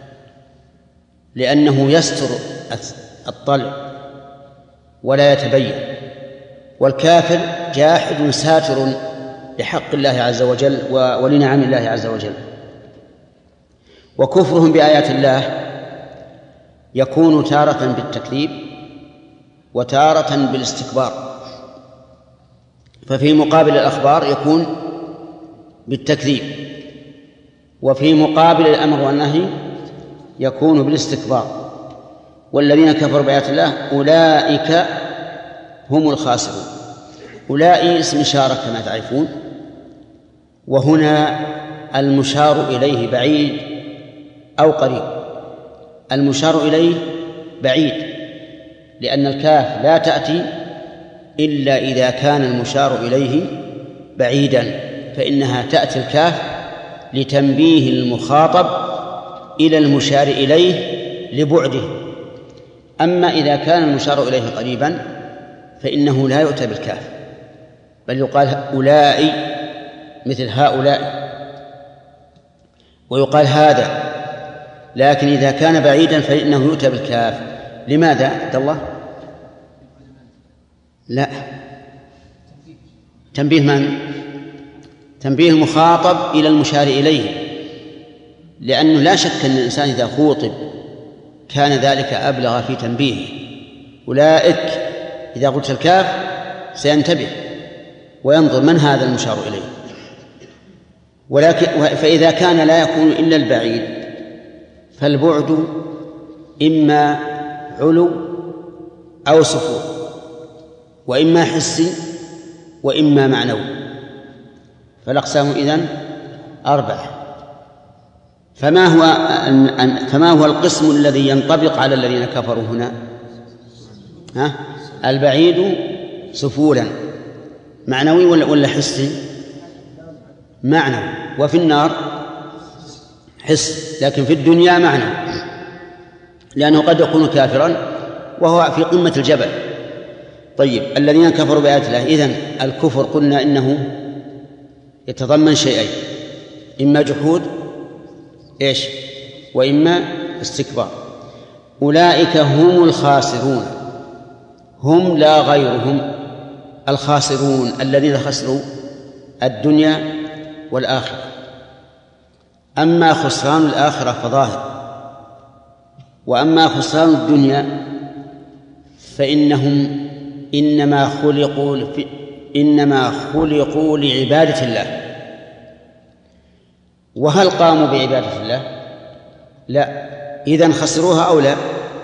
لأنه يستر الطلع ولا يتبين، والكافر جاحد ساتر لحق الله عز وجل ولنعم الله عز وجل. وكفرهم بآيات الله يكون تارة بالتكذيب وتارة بالاستكبار، ففي مقابل الأخبار يكون بالتكذيب، وفي مقابل الأمر والنهي يكون بالاستكبار. والذين كفروا بآيات الله أولئك هم الخاسرون. أولئك اسم إشارة كما تعرفون، وهنا المشار إليه بعيد أو قريب. المشار إليه بعيد لأن الكاف لا تأتي إلا إذا كان المشار إليه بعيدا، فإنها تأتي الكاف لتنبيه المخاطب إلى المشار إليه لبعده. أما إذا كان المشار إليه قريبا فإنه لا يؤتى بالكاف، بل يقال أولئك مثل هؤلاء، ويقال هذا. لكن إذا كان بعيدا فإنه يؤتى بالكاف. لماذا عبد الله؟ لا، تنبيه من؟ تنبيه المخاطب إلى المشار إليه، لأنه لا شك أن الإنسان إذا خوطب كان ذلك أبلغ في تنبيهه. أولئك إذا قلت الكاف سينتبه وينظر من هذا المشار إليه. ولكن فإذا كان لا يكون إلا البعيد فالبعد إما علو أو سفول، وإما حسي وإما معنوي، فالأقسام إذن أربعة. فما هو فما هو القسم الذي ينطبق على الذين كفروا هنا؟ ها؟ البعيد سفولا، معنوي ولا حسي؟ معنوي. وفي النار حس، لكن في الدنيا معنوي، لأنه قد يكون كافرا وهو في قمة الجبل. طيب، الذين كفروا بآيات الله، إذن الكفر قلنا إنه يتضمن شيئين: إما جحود إيش وإما استكبار. أولئك هم الخاسرون، هم لا غيرهم، الخاسرون الذين خسروا الدنيا والآخرة. أما خسران الآخرة فظاهر، وأما خسران الدنيا فإنهم إنما خلقوا إنما خلقوا لعبادة الله. وهل قاموا بعبادة الله؟ لا. إذن خسروها أو لا؟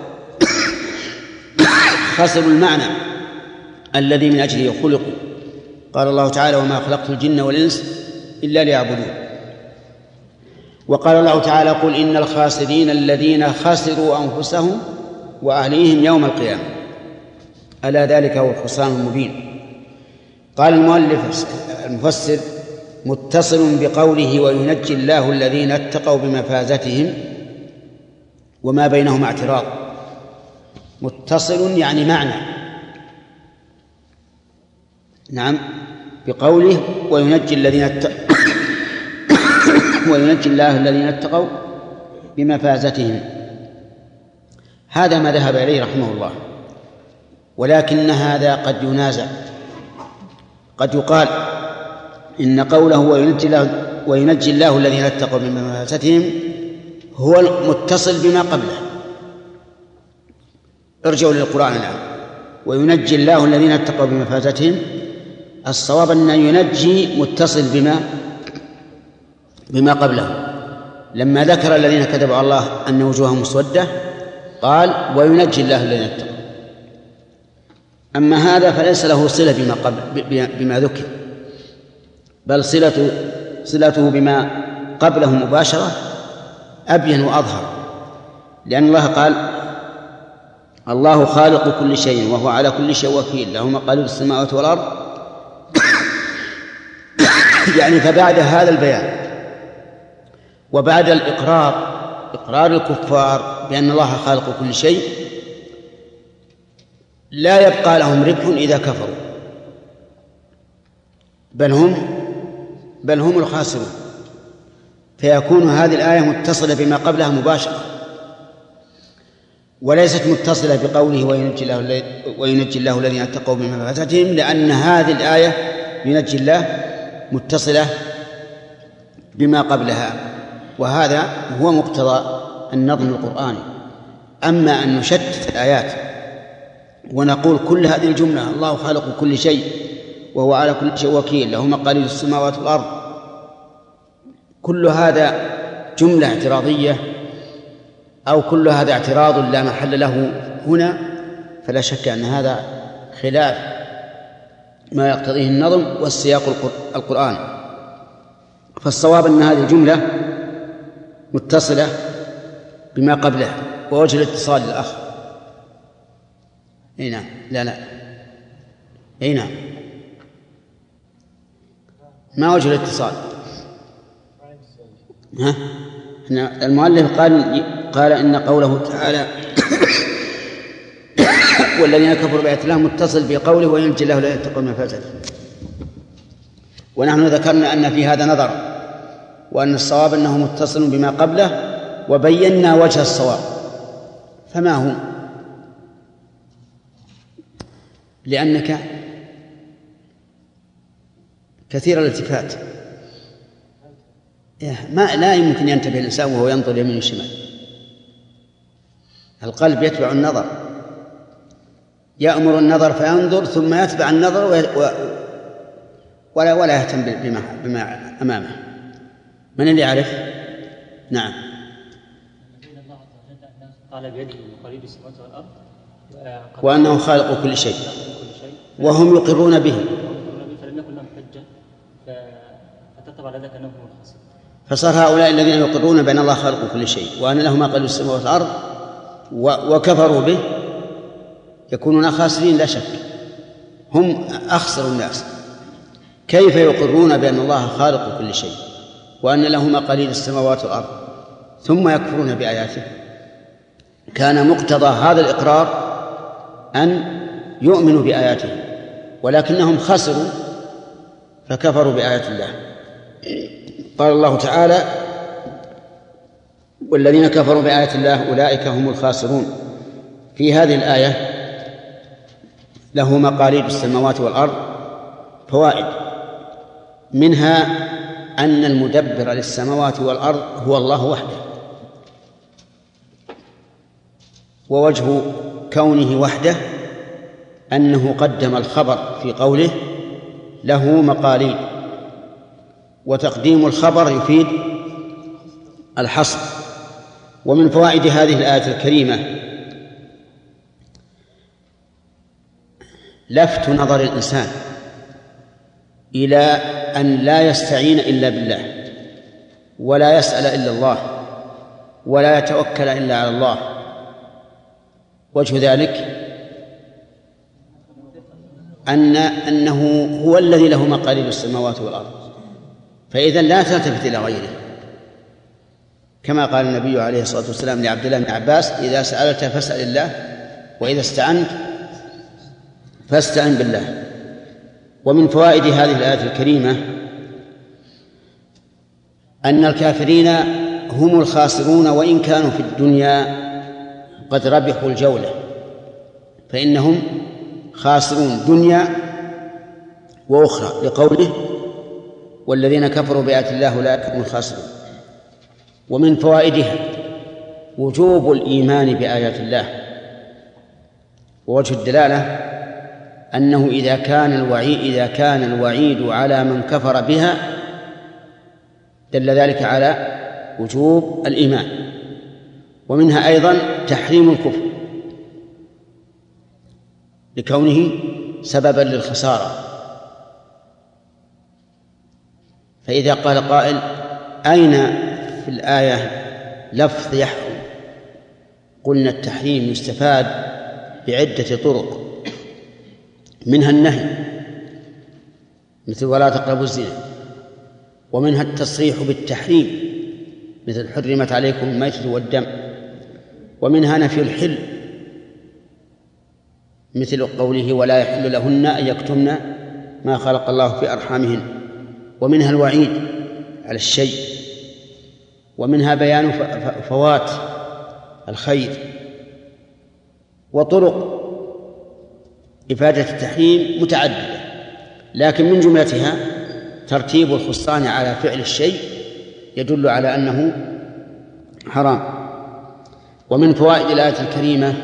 خسروا المعنى الذي من أجله خلقوا. قال الله تعالى: وما خلقت الجن والإنس إلا ليعبدون. وقال الله تعالى: قل إن الخاسرين الذين خسروا أنفسهم وأهليهم يوم القيامة، ألا ذلك هو الخسران المبين. قال المؤلف المفسر: متصل بقوله وينجي الله الذين اتقوا بمفازتهم، وما بينهما اعتراض. متصل يعني معنى، نعم، بقوله وينجي الذين اتقوا وينجي الله الذين اتقوا بمفازتهم. هذا ما ذهب إليه رحمه الله، ولكن هذا قد ينازع. قد يقال إن قوله وينجي الله, وينجي الله الذين اتقوا بمفازتهم هو المتصل بما قبله. ارجعوا للقرآن الآن: وينجي الله الذين اتقوا بمفازتهم. الصواب أن ينجي متصل بما بما قبله. لما ذكر الذين كذبوا على الله أن وجوههم مسودة قال وينجي الله الذين اتقوا. أما هذا فليس له صلة بما قبل بما ذكر، بل صلته صلته بما قبله مباشرة أبين وأظهر، لأن الله قال: الله خالق كل شيء وهو على كل شيء وكيل، له مقاليد السماوات والأرض. يعني فبعد هذا البيان وبعد الإقرار إقرار الكفار بأن الله خالق كل شيء، لا يبقى لهم ربح إذا كفروا، بل هم بل هم الخاسرون. فيكون هذه الآية متصلة بما قبلها مباشرة، وليست متصلة بقوله وينجي الله وينجي الله الذين اتقوا بمفازتهم، لأن هذه الآية ينجي الله متصلة بما قبلها، وهذا هو مقتضى النظم القرآني. أما أن نشتت الآيات ونقول كل هذه الجملة الله خالق كل شيء وهو على كل شيء وكيل، له مقاليد السماوات والأرض، كل هذا جملة اعتراضية أو كل هذا اعتراض لا محل له هنا، فلا شك أن هذا خلاف ما يقتضيه النظم والسياق القرآن. فالصواب أن هذه الجملة متصلة بما قبلها، ووجه الاتصال للأخ. أي نعم. لا لا أي نعم. ما وجه الاتصال؟ ها؟ المؤلف قال قال إن قوله تعالى والذين كفروا بآيات الله متصل بقوله وينجي الله الذين اتقوا بمفازتهم. ونحن ذكرنا أن في هذا نظر، وأن الصواب أنه متصل بما قبله، وبينا وجه الصواب. فما هو؟ لأنك كثير الالتفات، ما لا يمكن ينتبه الإنسان وهو ينظر يمين وشمال. القلب يتبع النظر، يأمر النظر فينظر ثم يتبع النظر ولا ولا يهتم بما بما أمامه. من اللي يعرف؟ نعم. الله قال بيده مقاليد السماوات والأرض، وأنه خالق كل شيء وهم يقرون به، فلم يكن لهم حجة فترتب على ذلك أنهم هم الخاسرون. فصار هؤلاء الذين يقرون بأن الله خالق كل شيء وأن له ما قلب السماوات والأرض وكفروا به يكونون خاسرين لا شك، هم أخسر الناس. كيف يقرون بأن الله خالق كل شيء وأن له مقاليد السماوات والأرض ثم يكفرون بآياته؟ كان مقتضى هذا الإقرار أن يؤمنوا بآياته، ولكنهم خسروا فكفروا بآيات الله. قال الله تعالى: والذين كفروا بآيات الله أولئك هم الخاسرون. في هذه الآية له مقاليد السماوات والأرض فوائد، منها أن المدبر للسماوات والأرض هو الله وحده، ووجه كونه وحده أنه قدم الخبر في قوله له مقاليد، وتقديم الخبر يفيد الحصر. ومن فوائد هذه الآية الكريمة لفت نظر الإنسان إلى أن لا يستعين إلا بالله، ولا يسأل إلا الله، ولا يتوكل إلا على الله. وجه ذلك أن أنه هو الذي له مقاليد السماوات والأرض، فإذا لا تلتفت إلى غيره، كما قال النبي عليه الصلاة والسلام لعبد الله بن عباس: إذا سألت فاسأل الله، وإذا استعنت فاستعن بالله. ومن فوائد هذه الآية الكريمة أن الكافرين هم الخاسرون وإن كانوا في الدنيا قد ربحوا الجولة، فإنهم خاسرون دنيا وأخرى، لقوله: والذين كفروا بآيات الله أولئك هم الخاسرون. ومن فوائدها وجوب الإيمان بآيات الله، ووجه الدلالة أنه إذا كان الوعيد إذا كان الوعيد على من كفر بها دل ذلك على وجوب الإيمان. ومنها أيضا تحريم الكفر لكونه سببا للخسارة. فإذا قال قائل: أين في الآية لفظ يحرم؟ قلنا التحريم يستفاد بعدة طرق، منها النهي مثل ولا تقربوا الزنا، ومنها التصريح بالتحريم مثل حرمت عليكم الميتة والدم، ومنها نفي الحل مثل قوله: ولا يحل لهن أن يكتمن ما خلق الله في أرحامهن، ومنها الوعيد على الشيء، ومنها بيان فوات الخير. وطرق إفادة التحريم متعددة، لكن من جملتها ترتيب الخصان على فعل الشيء يدل على أنه حرام. ومن فوائد الآية الكريمة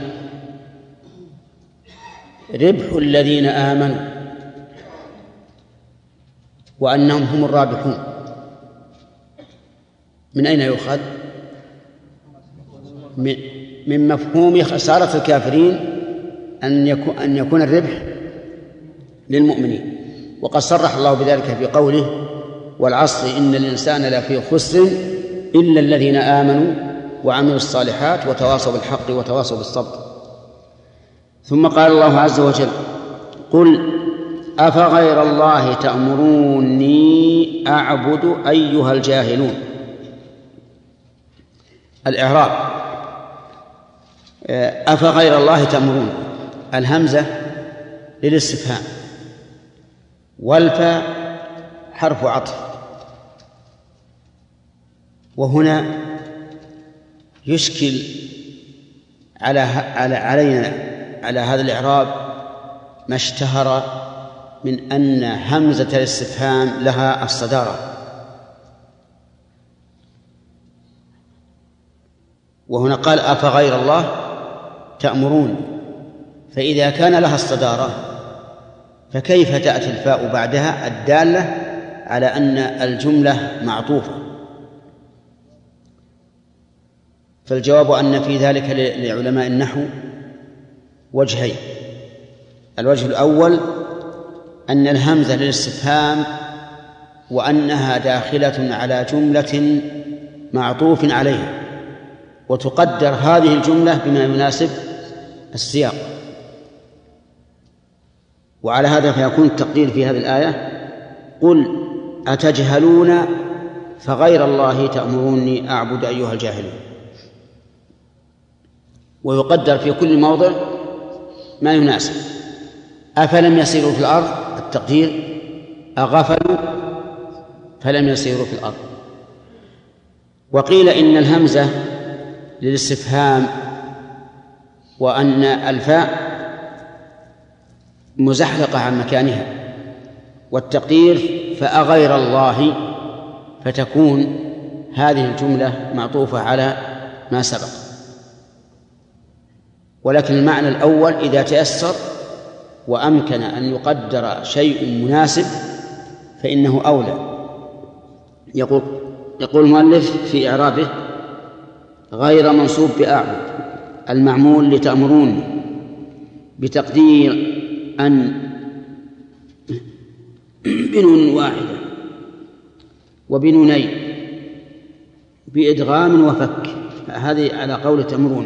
ربح الذين آمنوا وأنهم هم الرابحون. من أين يؤخذ؟ من مفهوم خسارة الكافرين أن يكون أن يكون الربح للمؤمنين، وقد صرح الله بذلك في قوله: والعصر إن الإنسان لفي خسر إلا الذين آمنوا وعملوا الصالحات وتواصوا بالحق وتواصوا بالصبر. ثم قال الله عز وجل: قل أفغير الله تأمروني أعبد أيها الجاهلون. الإعراب: أفغير الله تأمرون، الهمزة للاستفهام، والفاء حرف عطف. وهنا يشكل على على علينا على هذا الإعراب ما اشتهر من أن همزة الاستفهام لها الصدارة، وهنا قال: أفغير الله تأمرون، فإذا كان لها الصدارة فكيف تأتي الفاء بعدها الدالة على أن الجملة معطوفة؟ فالجواب أن في ذلك لعلماء النحو وجهين. الوجه الأول أن الهمزة للاستفهام وأنها داخلة على جملة معطوف عليها، وتقدر هذه الجملة بما يناسب السياق. وعلى هذا فيكون التقدير في هذه الآية: قل أتجهلون فغير الله تأمروني أعبد أيها الجاهلون. ويقدر في كل موضع ما يناسب. أفلم يسيروا في الأرض، التقدير أغفلوا فلم يسيروا في الأرض. وقيل إن الهمزة للاستفهام وأن الفاء مزحلقة عن مكانها، والتقدير فأغير الله، فتكون هذه الجملة معطوفة على ما سبق. ولكن المعنى الأول إذا تيسر وأمكن أن يقدر شيء مناسب فإنه أولى. يقول يقول المؤلف في إعرابه: غير منصوب بأعبد المعمول لتأمروني، بتقدير أن بنون واحدة وبنونين بإدغام وفك، هذه على قول تأمروني.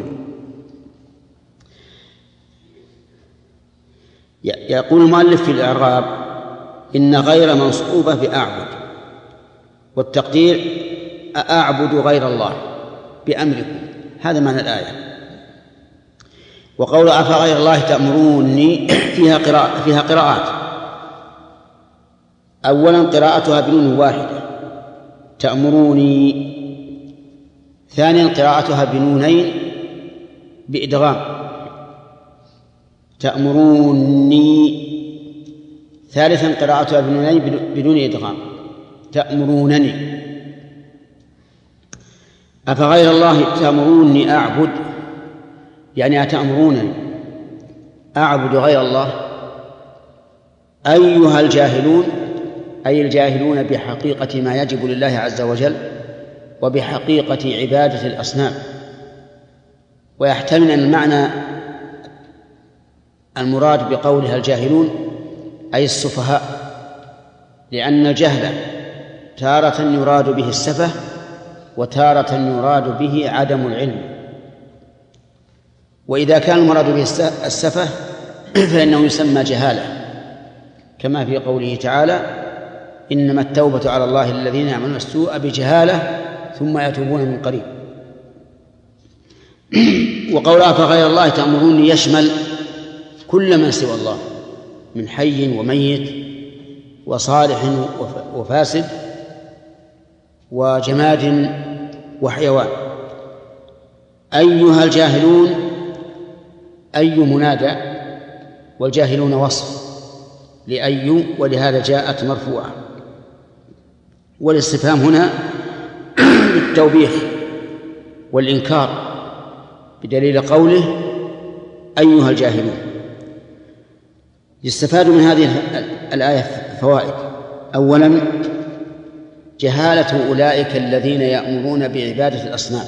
يقول المؤلف في الإعراب: إن غير منصوبة بأعبد، والتقدير أعبد غير الله بأمركم، هذا معنى الآية. وقول أفغير الله تأمروني فيها قراءة فيها قراءات. أولا قراءتها بنون واحدة تأمروني، ثانيا قراءتها بنونين بإدغام تأمروني، ثالثا قراءتها بنونين بدون إدغام تأمرونني. أفغير الله تأمروني أعبد، يعني أتأمرونني أعبد غير الله أيها الجاهلون، أي الجاهلون بحقيقة ما يجب لله عز وجل وبحقيقة عبادة الأصنام. ويحتمل المعنى المراد بقولها الجاهلون أي السفهاء، لأن الجهل تارة يراد به السفه وتارة يراد به عدم العلم. وإذا كان المراد به السفه فإنه يسمى جهالة، كما في قوله تعالى: إنما التوبة على الله الذين يعملون السوء بجهالة ثم يتوبون من قريب. وقول أفغير الله تأمروني يشمل كل من سوى الله من حي وميت وصالح وفاسد وجماد وحيوان. أيها الجاهلون أي منادى، والجاهلون وصف لأي، ولهذا جاءت مرفوعة. والاستفهام هنا بالتوبيخ والإنكار بدليل قوله أيها الجاهلون. يستفاد من هذه الآية فوائد: أولا جهالة أولئك الذين يأمرون بعبادة الأصنام.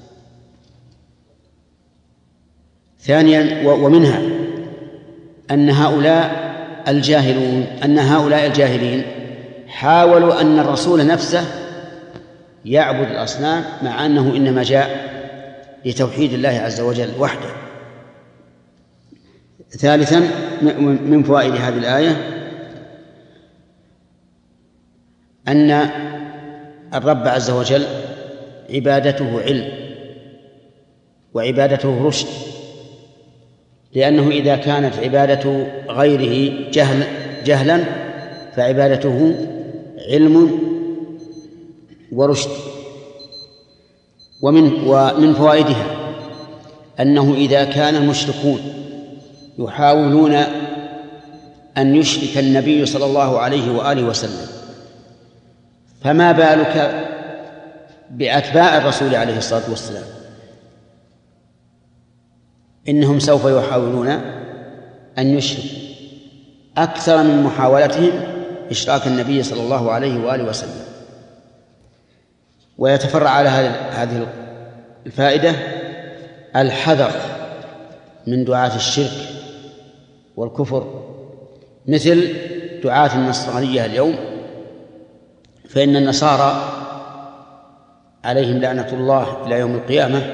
ثانيا ومنها أن هؤلاء الجاهلون أن هؤلاء الجاهلين حاولوا أن الرسول نفسه يعبد الأصنام مع أنه إنما جاء لتوحيد الله عز وجل وحده. ثالثا من فوائد هذه الآية أن الرب عز وجل عبادته علم وعبادته رشد، لأنه إذا كانت عبادة غيره جهل جهلا فعبادته علم ورشد. ومن ومن فوائدها أنه إذا كان المشركون يحاولون أن يشرك النبي صلى الله عليه وآله وسلم، فما بالك بأتباع الرسول عليه الصلاة والسلام؟ إنهم سوف يحاولون أن يشركوا أكثر من محاولتهم إشراك النبي صلى الله عليه وآله وسلم. ويتفرع على هذه الفائدة الحذر من دعاة الشرك والكفر مثل دعاة النصرانية اليوم، فإن النصارى عليهم لعنة الله إلى يوم القيامة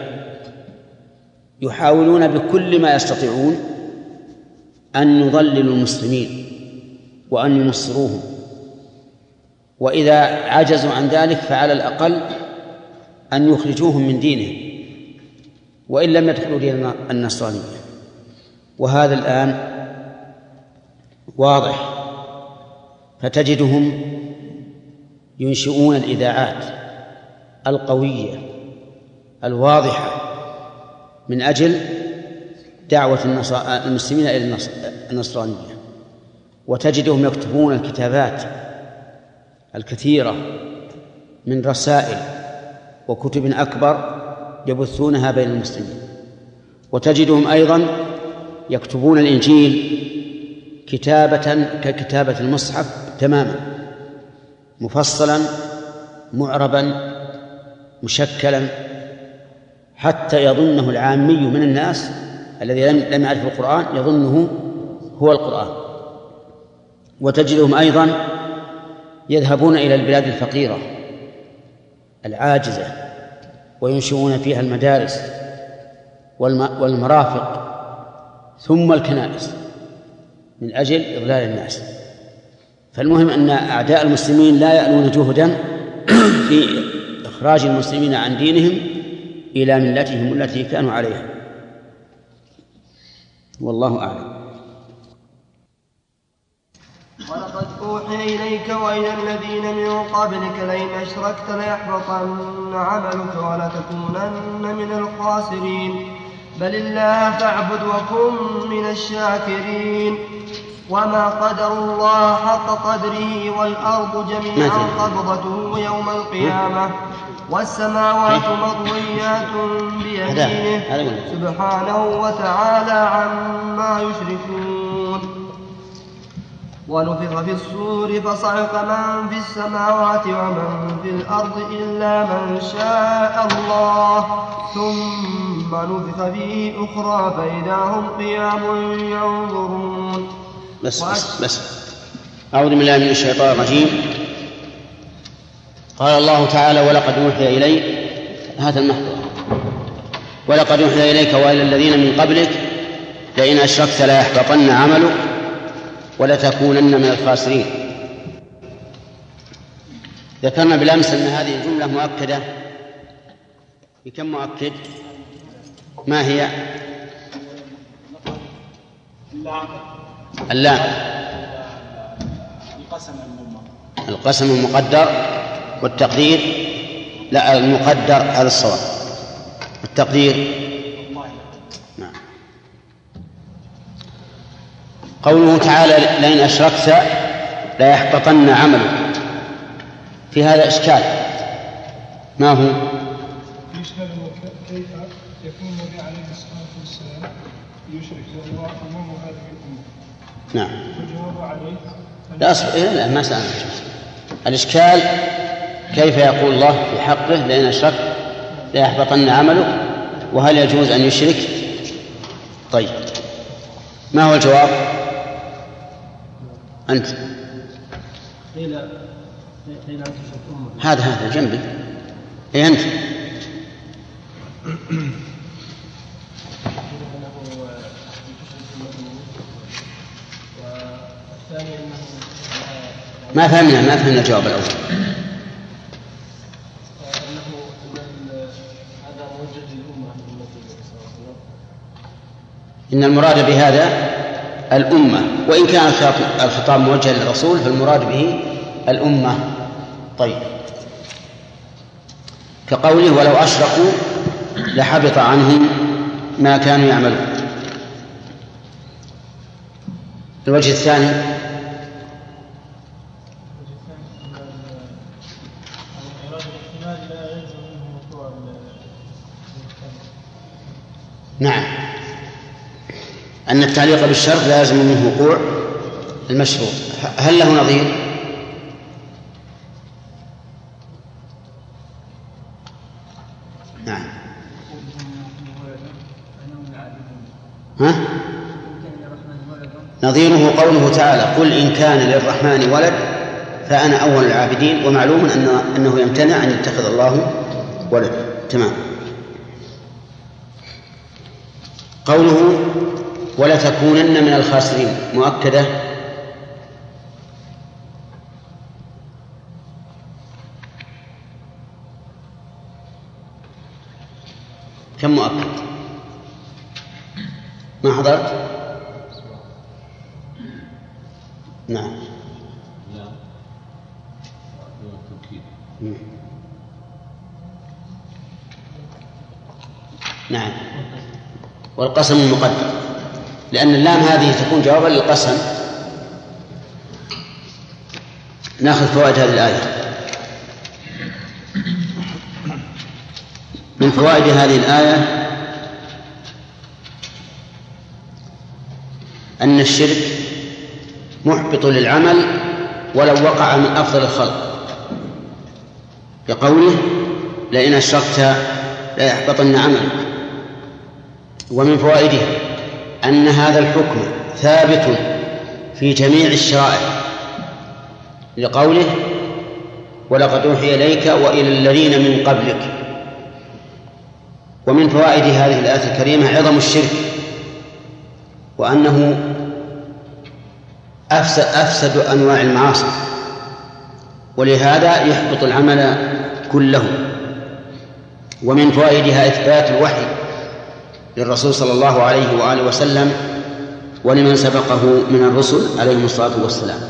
يحاولون بكل ما يستطيعون أن يضللوا المسلمين وأن ينصروهم، وإذا عجزوا عن ذلك فعلى الأقل أن يخرجوهم من دينهم وإن لم يدخلوا دين النصرانية. وهذا الآن واضح، فتجدهم ينشئون الإذاعات القوية الواضحة من أجل دعوة المسلمين إلى النصرانية، وتجدهم يكتبون الكتابات الكثيرة من رسائل وكتب أكبر يبثونها بين المسلمين، وتجدهم أيضا يكتبون الإنجيل كتابة ككتابة المصحف تماما، مفصلا معربا مشكلا، حتى يظنه العامي من الناس الذي لم يعرف القرآن يظنه هو القرآن. وتجدهم أيضا يذهبون إلى البلاد الفقيرة العاجزة وينشئون فيها المدارس والمرافق ثم الكنائس من أجل إضلال الناس. فالمهم أن أعداء المسلمين لا يألون جهدا في إخراج المسلمين عن دينهم إلى ملتهم التي كانوا عليها، والله أعلم. ولقد أوحي إليك وإلى الذين من قبلك لئن أشركت ليحبطن عملك ولتكونن من الخاسرين بل الله فاعبد وكن من الشاكرين. وما قدر الله حق قدره والأرض جميعا قبضته يوم القيامة والسماوات مطويات بيمينه سبحانه وتعالى عما يشركون. ونفخ في الصور فصعق من في السماوات ومن في الأرض إلا من شاء الله ثم نفخ فيه أخرى فإذا هم قيام ينظرون. بس بس بس أعوذ بالله من الشيطان الرجيم. قال الله تعالى ولقد أوحي إليك، هذا المحضر، ولقد أوحي إليك وإلى الذين من قبلك لئن أشركت ليحبطن عملك ولتكونن من الخاسرين. ذكرنا بالأمس أن هذه الجملة مؤكدة بكم مؤكد؟ ما هي؟ اللام، القسم المقدر والتقدير، لا المقدر هذا الصواب، التقدير نعم. قوله تعالى لئن أشركت لا يحبطن عملك، في هذا إشكال، ما هو؟ يشكل كيف يكون النبي عليه الصلاة والسلام يشرك وهو أمام هذه الأمة؟ نعم. الجواب عليه لا أصبر، لا ما سألنا. الإشكال كيف يقول الله في حقه لئن أشركت لا يحبطن عملك، وهل يجوز أن يشرك؟ طيب ما هو الجواب؟ أنت هذا هذا جنبي. أي أنت ما فهمنا ما فهمنا الجواب الأول. إن المراد بهذا الأمة، وإن كان الخطاب موجه للرسول فالمراد به الأمة. طيب كقوله ولو أشركوا لحبط عنهم ما كانوا يعملون. الوجه الثاني نعم، أن التعليق بالشرط لازم منه وقوع المشروط. هل له نظير؟ نعم ها؟ نظيره قوله تعالى قل إن كان للرحمن ولد فأنا أول العابدين، ومعلوم أنه, أنه يمتنع أن يتخذ الله ولد. تمام. قوله ولتكونن من الخاسرين مؤكدة كم مؤكد؟ ما حضرت؟ نعم. نعم. والقسم المقدر، لأن اللام هذه تكون جوابا للقسم. نأخذ فوائد هذه الآية. من فوائد هذه الآية أن الشرك محبط للعمل ولو وقع من أفضل الخلق، كقوله لئن أشركت ليحبطن عملك. ومن فوائدها أن هذا الحكم ثابت في جميع الشرائع، لقوله ولقد أوحي إليك وإلى الذين من قبلك. ومن فوائد هذه الآية الكريمة عظم الشرك، وأنه أفسد, أفسد أنواع المعاصي، ولهذا يحبط العمل كله. ومن فوائدها إثبات الوحي للرسول صلى الله عليه وآله وسلم ولمن سبقه من الرسل عليهم الصلاة والسلام.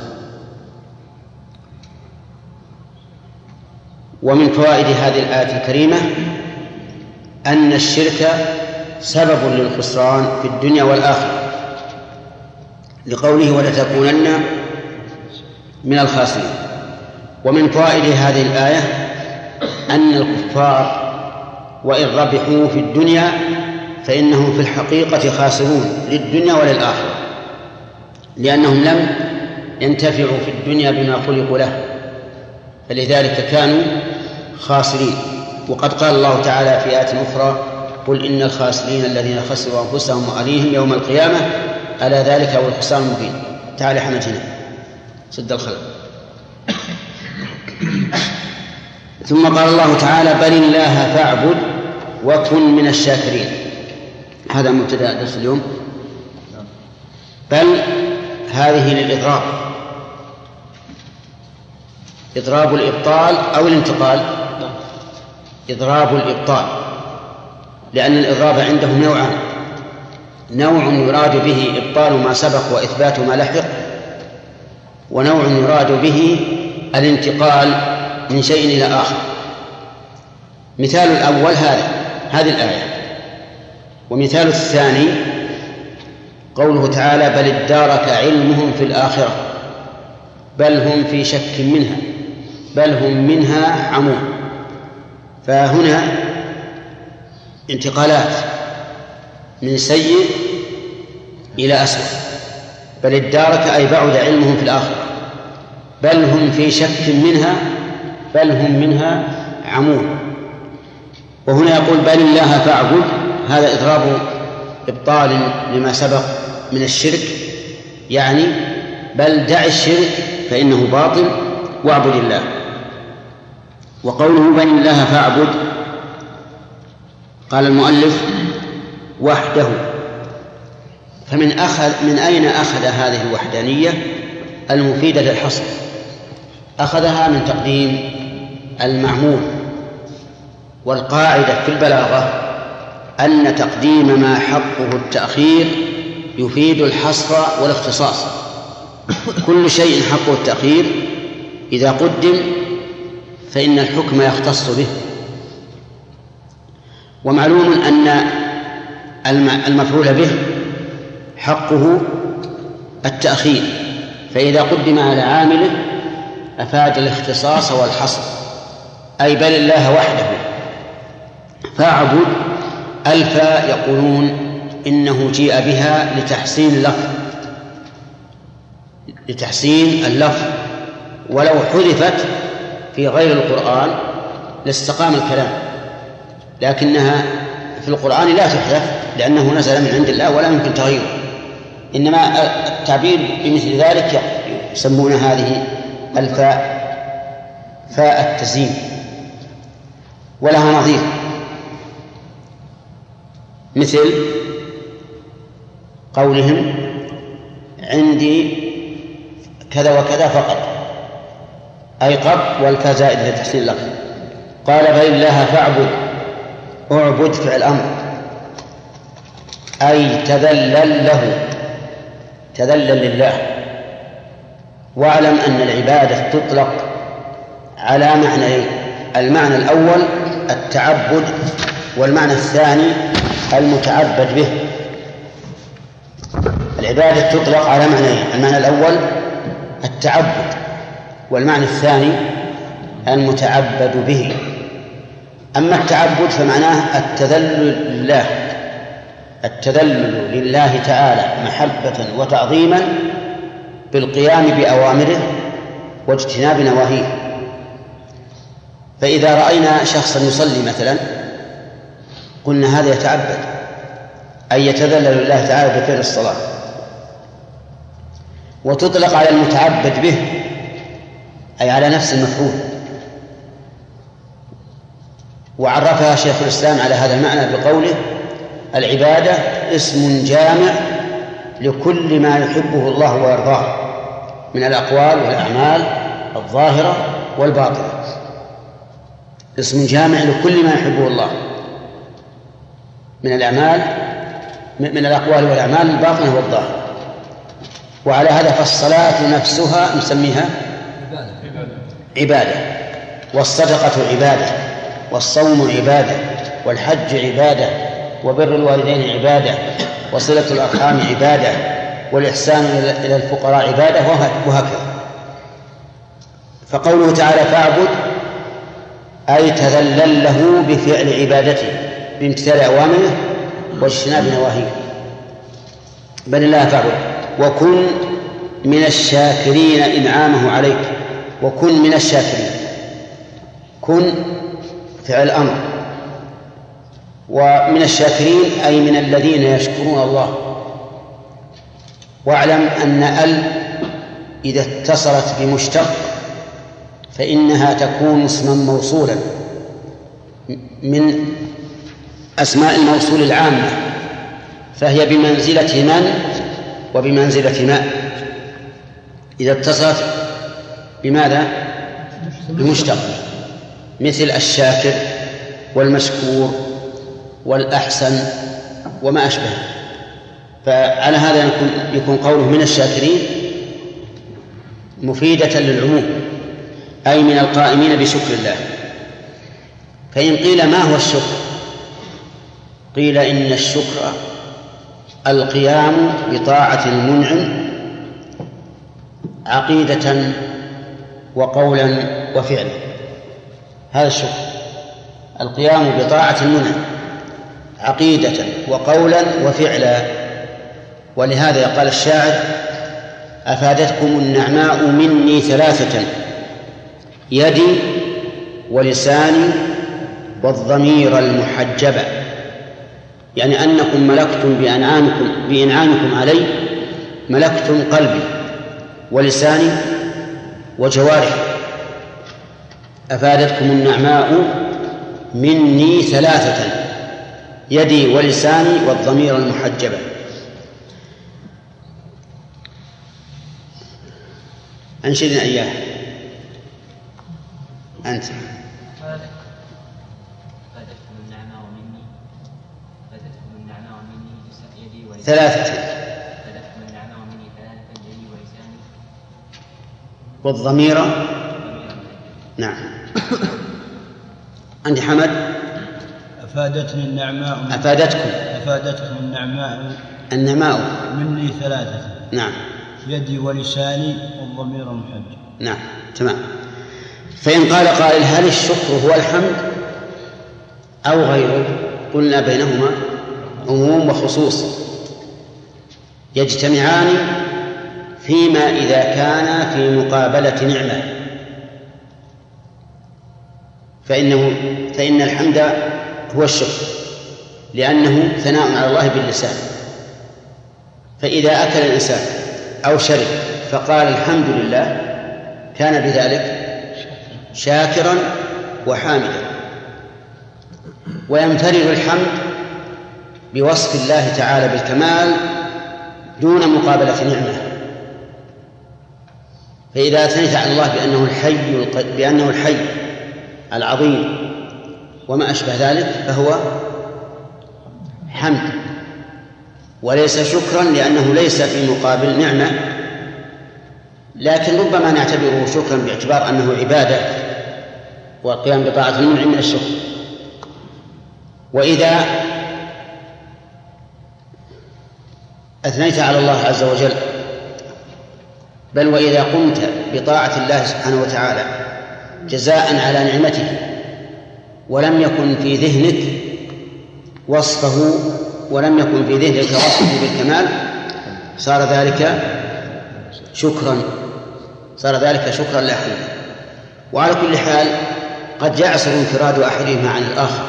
ومن فوائد هذه الآية الكريمة أن الشرك سبب للخسران في الدنيا والآخرة، لقوله ولتكونن من الخاسرين. ومن فوائد هذه الآية أن الكفار وإن ربحوا في الدنيا فإنهم في الحقيقة خاسرون للدنيا وللآخرة، لأنهم لم ينتفعوا في الدنيا بما خلقوا له، فلذلك كانوا خاسرين. وقد قال الله تعالى في آية أخرى قل إن الخاسرين الذين خسروا أنفسهم وأهليهم يوم القيامة ألا ذلك هو الخسران المبين. تعالى حمدنا سد الخلق. ثم قال الله تعالى بل الله فاعبد وكن من الشاكرين. هذا مبتدأ درس اليوم. بل هذه للإضراب، إضراب الإبطال أو الانتقال، إضراب الإبطال، لأن الإضراب عندهم نوعان: نوع يراد به إبطال ما سبق وإثبات ما لحق، ونوع يراد به الانتقال من شيء إلى آخر. مثال الأول هذا هذه الآية، ومثال الثاني قوله تعالى بل ادارك علمهم في الآخرة بل هم في شك منها بل هم منها عمون. فهنا انتقالات من سيء إلى أسوأ. بل ادارك أي بعد علمهم في الآخرة، بل هم في شك منها بل هم منها عمون. وهنا يقول بل الله فاعبد، هذا إضراب إبطال لما سبق من الشرك، يعني بل دع الشرك فإنه باطل واعبد الله. وقوله بل الله فاعبد قال المؤلف وحده. فمن أخذ من أين أخذ هذه الوحدانية المفيدة للحصر؟ أخذها من تقديم المعمول. والقاعدة في البلاغة أن تقديم ما حقه التأخير يفيد الحصر والاختصاص. كل شيء حقه التأخير إذا قدم فإن الحكم يختص به. ومعلوم أن المفعول به حقه التأخير، فإذا قدم على عامله أفاد الاختصاص والحصر، أي بل الله وحده فاعبد. الفاء يقولون إنه جيء بها لتحسين اللفظ لتحسين اللفظ ولو حذفت في غير القرآن لاستقام الكلام، لكنها في القرآن لا تحذف لأنه نزل من عند الله ولا يمكن تغييره، إنما التعبير بمثل ذلك يسمون هذه الفاء فاء التزيين، ولها نظير مثل قولهم عندي كذا وكذا فقط، أي قط والفاء زائدة لتحسين اللفظ. قال فإله فاعبد، اعبد فعل أمر، أي تذلل له، تذلل لله. واعلم أن العبادة تطلق على معنيين، المعنى الأول التعبد، والمعنى الثاني المتعبد به. العبادة تطلق على معنيين، المعنى الأول التعبد، والمعنى الثاني المتعبد به. أما التعبد فمعناه التذلل لله، التذلل لله تعالى محبة وتعظيما بالقيام بأوامره واجتناب نواهيه. فإذا رأينا شخصا يصلي مثلا قلنا هذا يتعبد، أي يتذلل لله تعالى بفعل الصلاة. وتطلق على المتعبد به أي على نفس المفعول، وعرفها شيخ الإسلام على هذا المعنى بقوله العبادة اسم جامع لكل ما يحبه الله ويرضاه من الأقوال والأعمال الظاهرة والباطنة، اسم جامع لكل ما يحبه الله من الأعمال من الأقوال والأعمال الباطنة والظاهرة. وعلى هذا فالصلاة نفسها نسميها عبادة، والصدقة عبادة، والصوم عبادة، والحج عبادة، وبر الوالدين عبادة، وصلة الأرحام عبادة، والإحسان إلى الفقراء عبادة، وهكذا. فقوله تعالى فاعبد أي تذلل له بفعل عبادته بامتثال أوامره واجتناب نواهيه. بل الله فاعبد وكن من الشاكرين إنعامه عليك، وكن من الشاكرين، كن فعل أمر، ومن الشاكرين أي من الذين يشكرون الله. واعلم أن ال إذا اتصلت بمشتق فإنها تكون اسما موصولا من أسماء الموصول العامة، فهي بمنزلة من وبمنزلة ما إذا اتصلت بماذا؟ بمشتق، مثل الشاكر والمشكور والأحسن وما أشبه. فعلى هذا يكون, يكون قوله من الشاكرين مفيدة للعموم، أي من القائمين بشكر الله. فإن قيل ما هو الشكر؟ قيل إن الشكر القيام بطاعة المنعم عقيدة وقولا وفعلا، هذا الشكر، القيام بطاعة المنعم عقيدة وقولا وفعلا. ولهذا قال الشاعر أفادتكم النعماء مني ثلاثة، يدي ولساني والضمير المحجب، يعني أنكم ملكتم بأنعامكم, بإنعامكم علي، ملكتم قلبي ولساني وجوارحي. أفادتكم النعماء مني ثلاثة، يدي ولساني والضمير المحجب. أنشدنا إياه أنت. ثلاثة والضمير. نعم. عندي حمد. أفادتني النعماء أفادتكم أفادتكم النعماء النعماء مني ثلاثة. نعم. يدي ولساني والضمير المحجب. نعم تمام. فإن قال قائل هل الشكر هو الحمد أو غيره؟ قلنا بينهما عموم وخصوص يجتمعان فيما إذا كان في مقابلة نعمة، فإنه فإن الحمد هو الشكر، لأنه ثناء على الله باللسان. فإذا أكل الإنسان أو شرب فقال الحمد لله كان بذلك شاكرا وحامدا. وينفرد الحمد بوصف الله تعالى بالكمال دون مقابلة نعمة. فإذا أثنيت على الله بأنه الحي بأنه الحي العظيم وما أشبه ذلك فهو حمد وليس شكرا، لأنه ليس في مقابل نعمة، لكن ربما نعتبره شكرا باعتبار أنه عبادة والقيام بطاعة المنعم من الشكر. وإذا أثنيت على الله عز وجل بل وإذا قمت بطاعة الله سبحانه وتعالى جزاء على نعمته ولم يكن في ذهنك وصفه ولم يكن في ذهنك وصفه بالكمال صار ذلك شكرا صار ذلك شكرا لاحقا. وعلى كل حال قد يعسر انفراد أحدهما عن الآخر،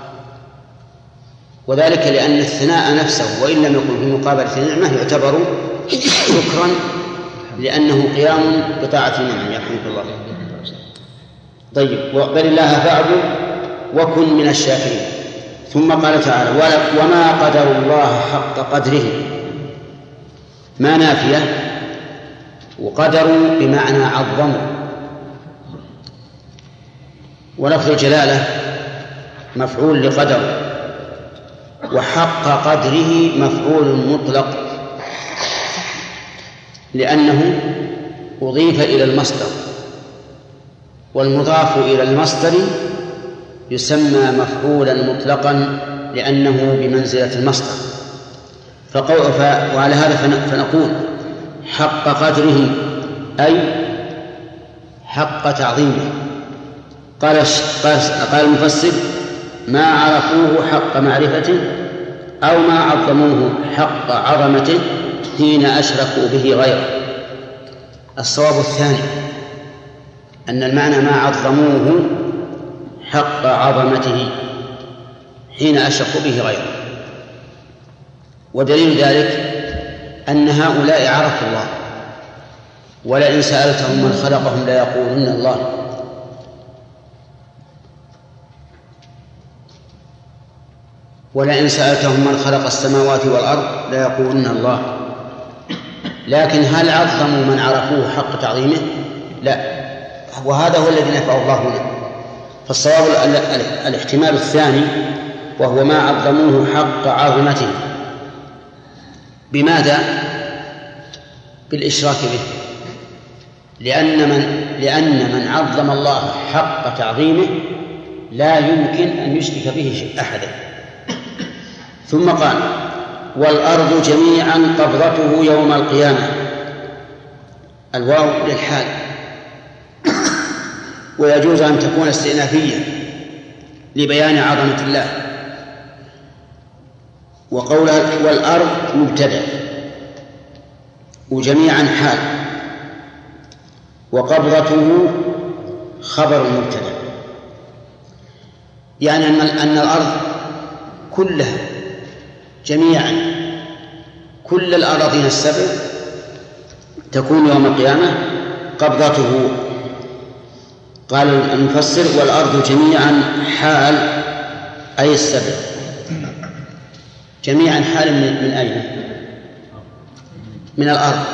وذلك لأن الثناء نفسه وإن لم يكن في مقابلة النعمة يعتبر شكرا لأنه قيام بطاعة النعم. يرحمك الله. طيب، بل الله فاعبد وكن من الشاكرين. ثم قال تعالى وما قدر الله حق قدره، ما نافية، وقدروا بمعنى عظموا. ولفظ الجلالة مفعول لقدر، وحق قدره مفعول مطلق لأنه أضيف إلى المصدر، والمضاف إلى المصدر يسمى مفعولا مطلقا لأنه بمنزلة المصدر. وعلى هذا فنقول حق قدره أي حق تعظيمه. قال قال المفسر ما عرفوه حق معرفته أو ما عظموه حق عظمته حين أشركوا به غيره. الصواب الثاني، أن المعنى ما عظموه حق عظمته حين أشركوا به غيره. ودليل ذلك أن هؤلاء عرفوا الله، ولئن سألتهم من خلقهم ليقولن الله. ولئن سألتهم من خلق السماوات والأرض ليقولن الله. لكن هل عظموا من عرفوه حق تعظيمه؟ لا، وهذا هو الذي نفعه الله هنا. فالصواب الاحتمال الثاني وهو ما عظموه حق عظمته. بماذا؟ بالإشراك به، لأن من, لأن من عظم الله حق تعظيمه لا يمكن أن يشرك به أحدا. ثم قال والأرض جميعا قبضته يوم القيامة. الواو للحال، ويجوز أن تكون استئنافية لبيان عظمة الله. وقولها والأرض مبتدأ وجميعا حال، وقبضته خبر مبتدأ، يعني أن الأرض كلها جميعا كل الأراضين السبع تكون يوم القيامة قبضته. قال المفسر والأرض جميعا حال أي السبع. جميعا حال من أين؟ من الأرض،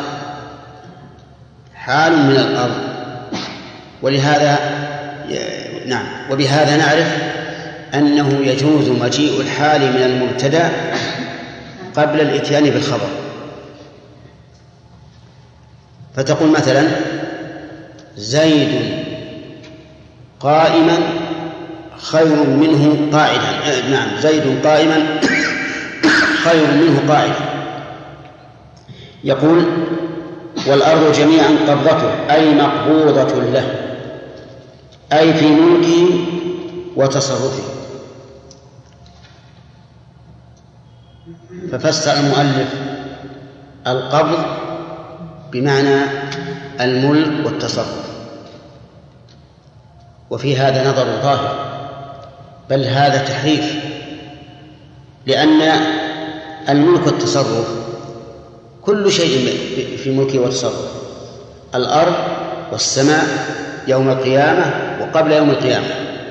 حال من الأرض. ولهذا نعم وبهذا نعرف أنه يجوز مجيء الحال من المبتدأ قبل الإتيان بالخبر. فتقول مثلا زيد قائما خير منه قاعدا. نعم زيد قائما خير منه قاعدا. يقول والأرض جميعا قبضته أي مقبوضة له، أي في ملكه وتصرفه. ففسر المؤلف القبض بمعنى الملك والتصرف، وفي هذا نظر ظاهر، بل هذا تحريف، لأن الملك والتصرف كل شيء في ملكه وتصرف، الأرض والسماء يوم القيامة وقبل يوم القيامة،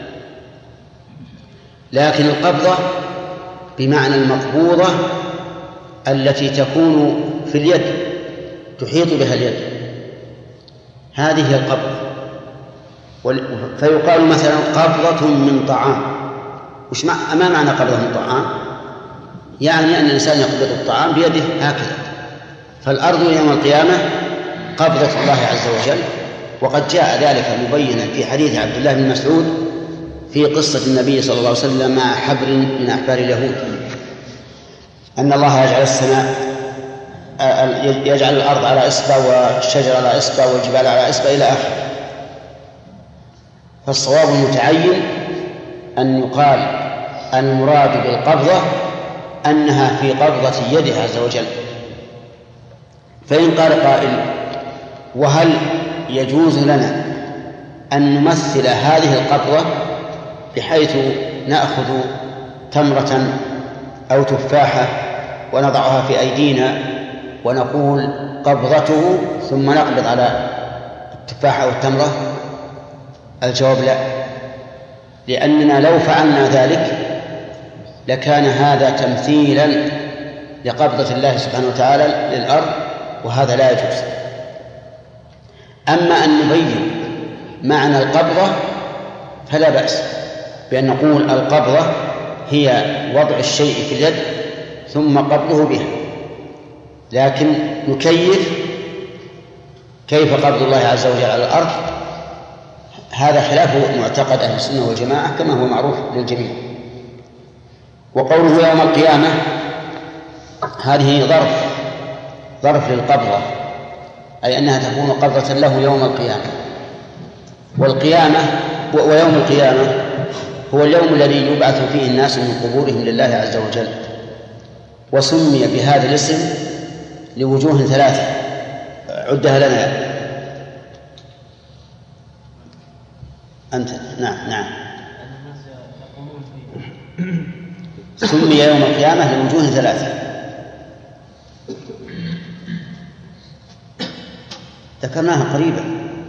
لكن القبضة بمعنى المقبوضة التي تكون في اليد تحيط بها اليد، هذه هي القبضة. فيقال مثلا قبضة من طعام. وش ما معنى قبضة من طعام؟ يعني أن الإنسان يقبض الطعام بيده هكذا. فالأرض يوم القيامة قبضة الله عز وجل، وقد جاء ذلك مبينا في حديث عبد الله بن مسعود في قصة النبي صلى الله عليه وسلم مع حبر من أحبار اليهود، أن الله يجعل السماء يجعل الأرض على إصبع والشجر على إصبع والجبال على إصبع إلى آخره. فالصواب المتعين أن يقال المراد بالقبضة أنها في قبضة يده عز وجل. فإن قال قائل: وهل يجوز لنا أن نمثل هذه القبضة بحيث نأخذ تمرة أو تفاحة ونضعها في أيدينا ونقول قبضته ثم نقبض على التفاحة أو التمرة؟ الجواب لا، لأننا لو فعلنا ذلك لكان هذا تمثيلا لقبضة الله سبحانه وتعالى للأرض، وهذا لا يجوز. أما أن نبين معنى القبضة فلا بأس بأن نقول القبضة هي وضع الشيء في اليد ثم قبضه بها، لكن نكيف كيف قبض الله عز وجل على الأرض، هذا خلاف معتقد أهل السنة والجماعة كما هو معروف للجميع. وقوله يوم القيامة هذه ظرف ظرف للقبضة، أي أنها تكون قبضة له يوم القيامة. والقيامة ويوم القيامة هو اليوم الذي يبعث فيه الناس من قبورهم لله عز وجل، وسمي بهذا الاسم لوجوه ثلاثة عدها لنا أنت. نعم نعم سمي يوم القيامة لوجوه ثلاثة ذكرناها قريبا.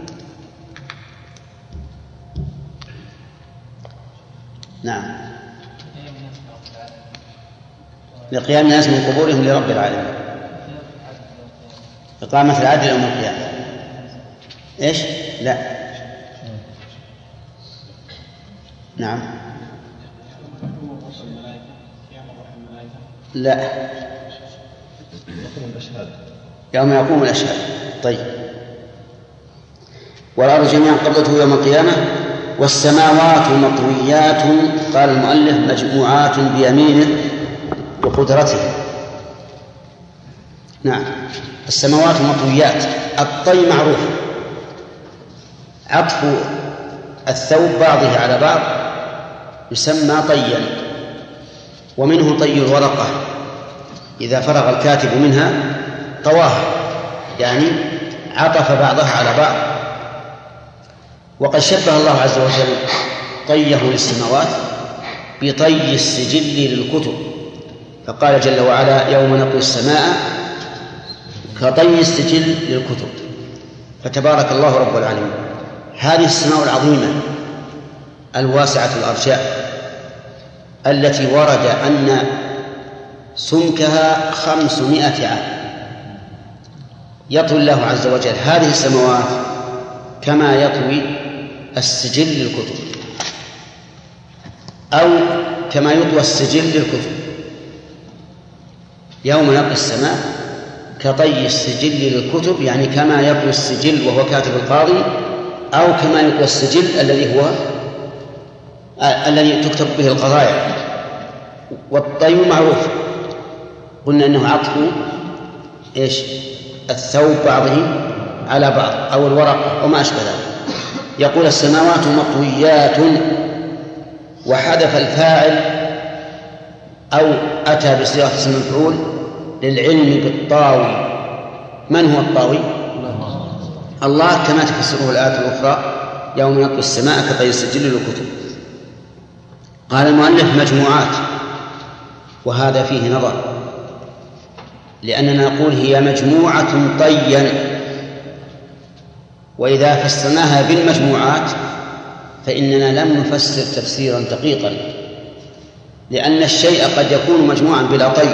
نعم لقيام الناس من قبورهم لرب العالمين، إقامة العدل يوم القيامة. إيش؟ لا نعم لا يوم يقوم الأشهاد. طيب والأرض جميعا قبضته يوم القيامة والسماوات مطويات، قال المؤلف مجموعات بيمينه بقدرته. نعم السماوات مطويات، الطي معروف عطف الثوب بعضه على بعض يسمى طيا، ومنه طي الورقة إذا فرغ الكاتب منها طواها، يعني عطف بعضها على بعض. وقد شبه الله عز وجل طيه للسماوات بطي السجل للكتب، فقال جل وعلا يوم نطوي السماء كطي السجل للكتب. فتبارك الله رب العالمين. هذه السماء العظيمة الواسعة الأرجاء التي ورد أن سمكها خمسمائة عام، يطوي الله عز وجل هذه السماوات كما يطوي السجل للكتب، أو كما يطوى السجل للكتب. يوم نطوي السماء كطي السجل للكتب، يعني كما يطوي السجل وهو كاتب القاضي، أو كما يطوى السجل الذي هو آه الذي تكتب به القضايا. والطي معروف، قلنا أنه عطف إيش الثوب بعضه على بعض أو الورق وما أشبه ذلك. يقول السماوات مطويات، وحذف الفاعل أو أتى بصيغة اسم المفعول للعلم بالطاوي. من هو الطاوي؟ الله، كما تفسره الآية الأخرى يوم نطوي السماء كطي السجل للكتب. قال المؤلف مجموعات، وهذا فيه نظر، لأننا نقول هي مجموعة طيا، وإذا فسرناها بالمجموعات فإننا لم نفسر تفسيرا دقيقا، لأن الشيء قد يكون مجموعا بلا طي،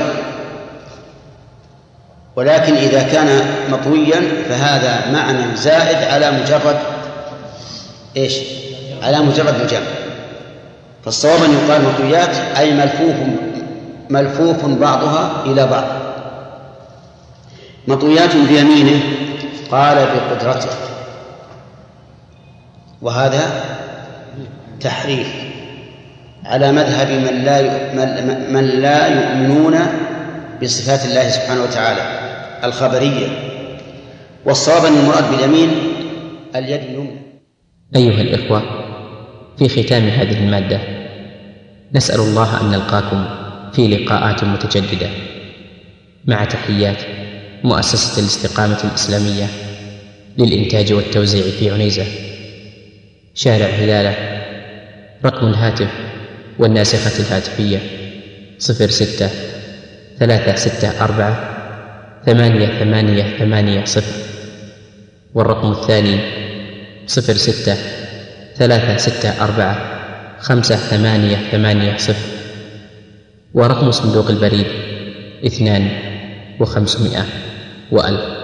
ولكن إذا كان مطويا فهذا معنى زائد على مجرد إيش؟ على مجرد الجمع. فالصواب أن يقال مطويات أي ملفوف ملفوف بعضها إلى بعض. مطويات بيمينه قال بقدرته، وهذا تحريف على مذهب من لا من لا يؤمنون بصفات الله سبحانه وتعالى الخبرية. والصواب أن المراد باليمين اليد اليمنى. أيها الإخوة، في ختام هذه المادة نسأل الله أن نلقاكم في لقاءات متجددة، مع تحيات مؤسسة الاستقامة الإسلامية للإنتاج والتوزيع في عنيزة، شارع هلالة. رقم الهاتف والناسخة الهاتفية صفر ستة ثلاثة ستة أربعة ثمانية ثمانية ثمانية صفر، والرقم الثاني صفر ستة ثلاثة ستة أربعة خمسة ثمانية ثمانية صفر، ورقم صندوق البريد اثنان وخمسمائة وألف.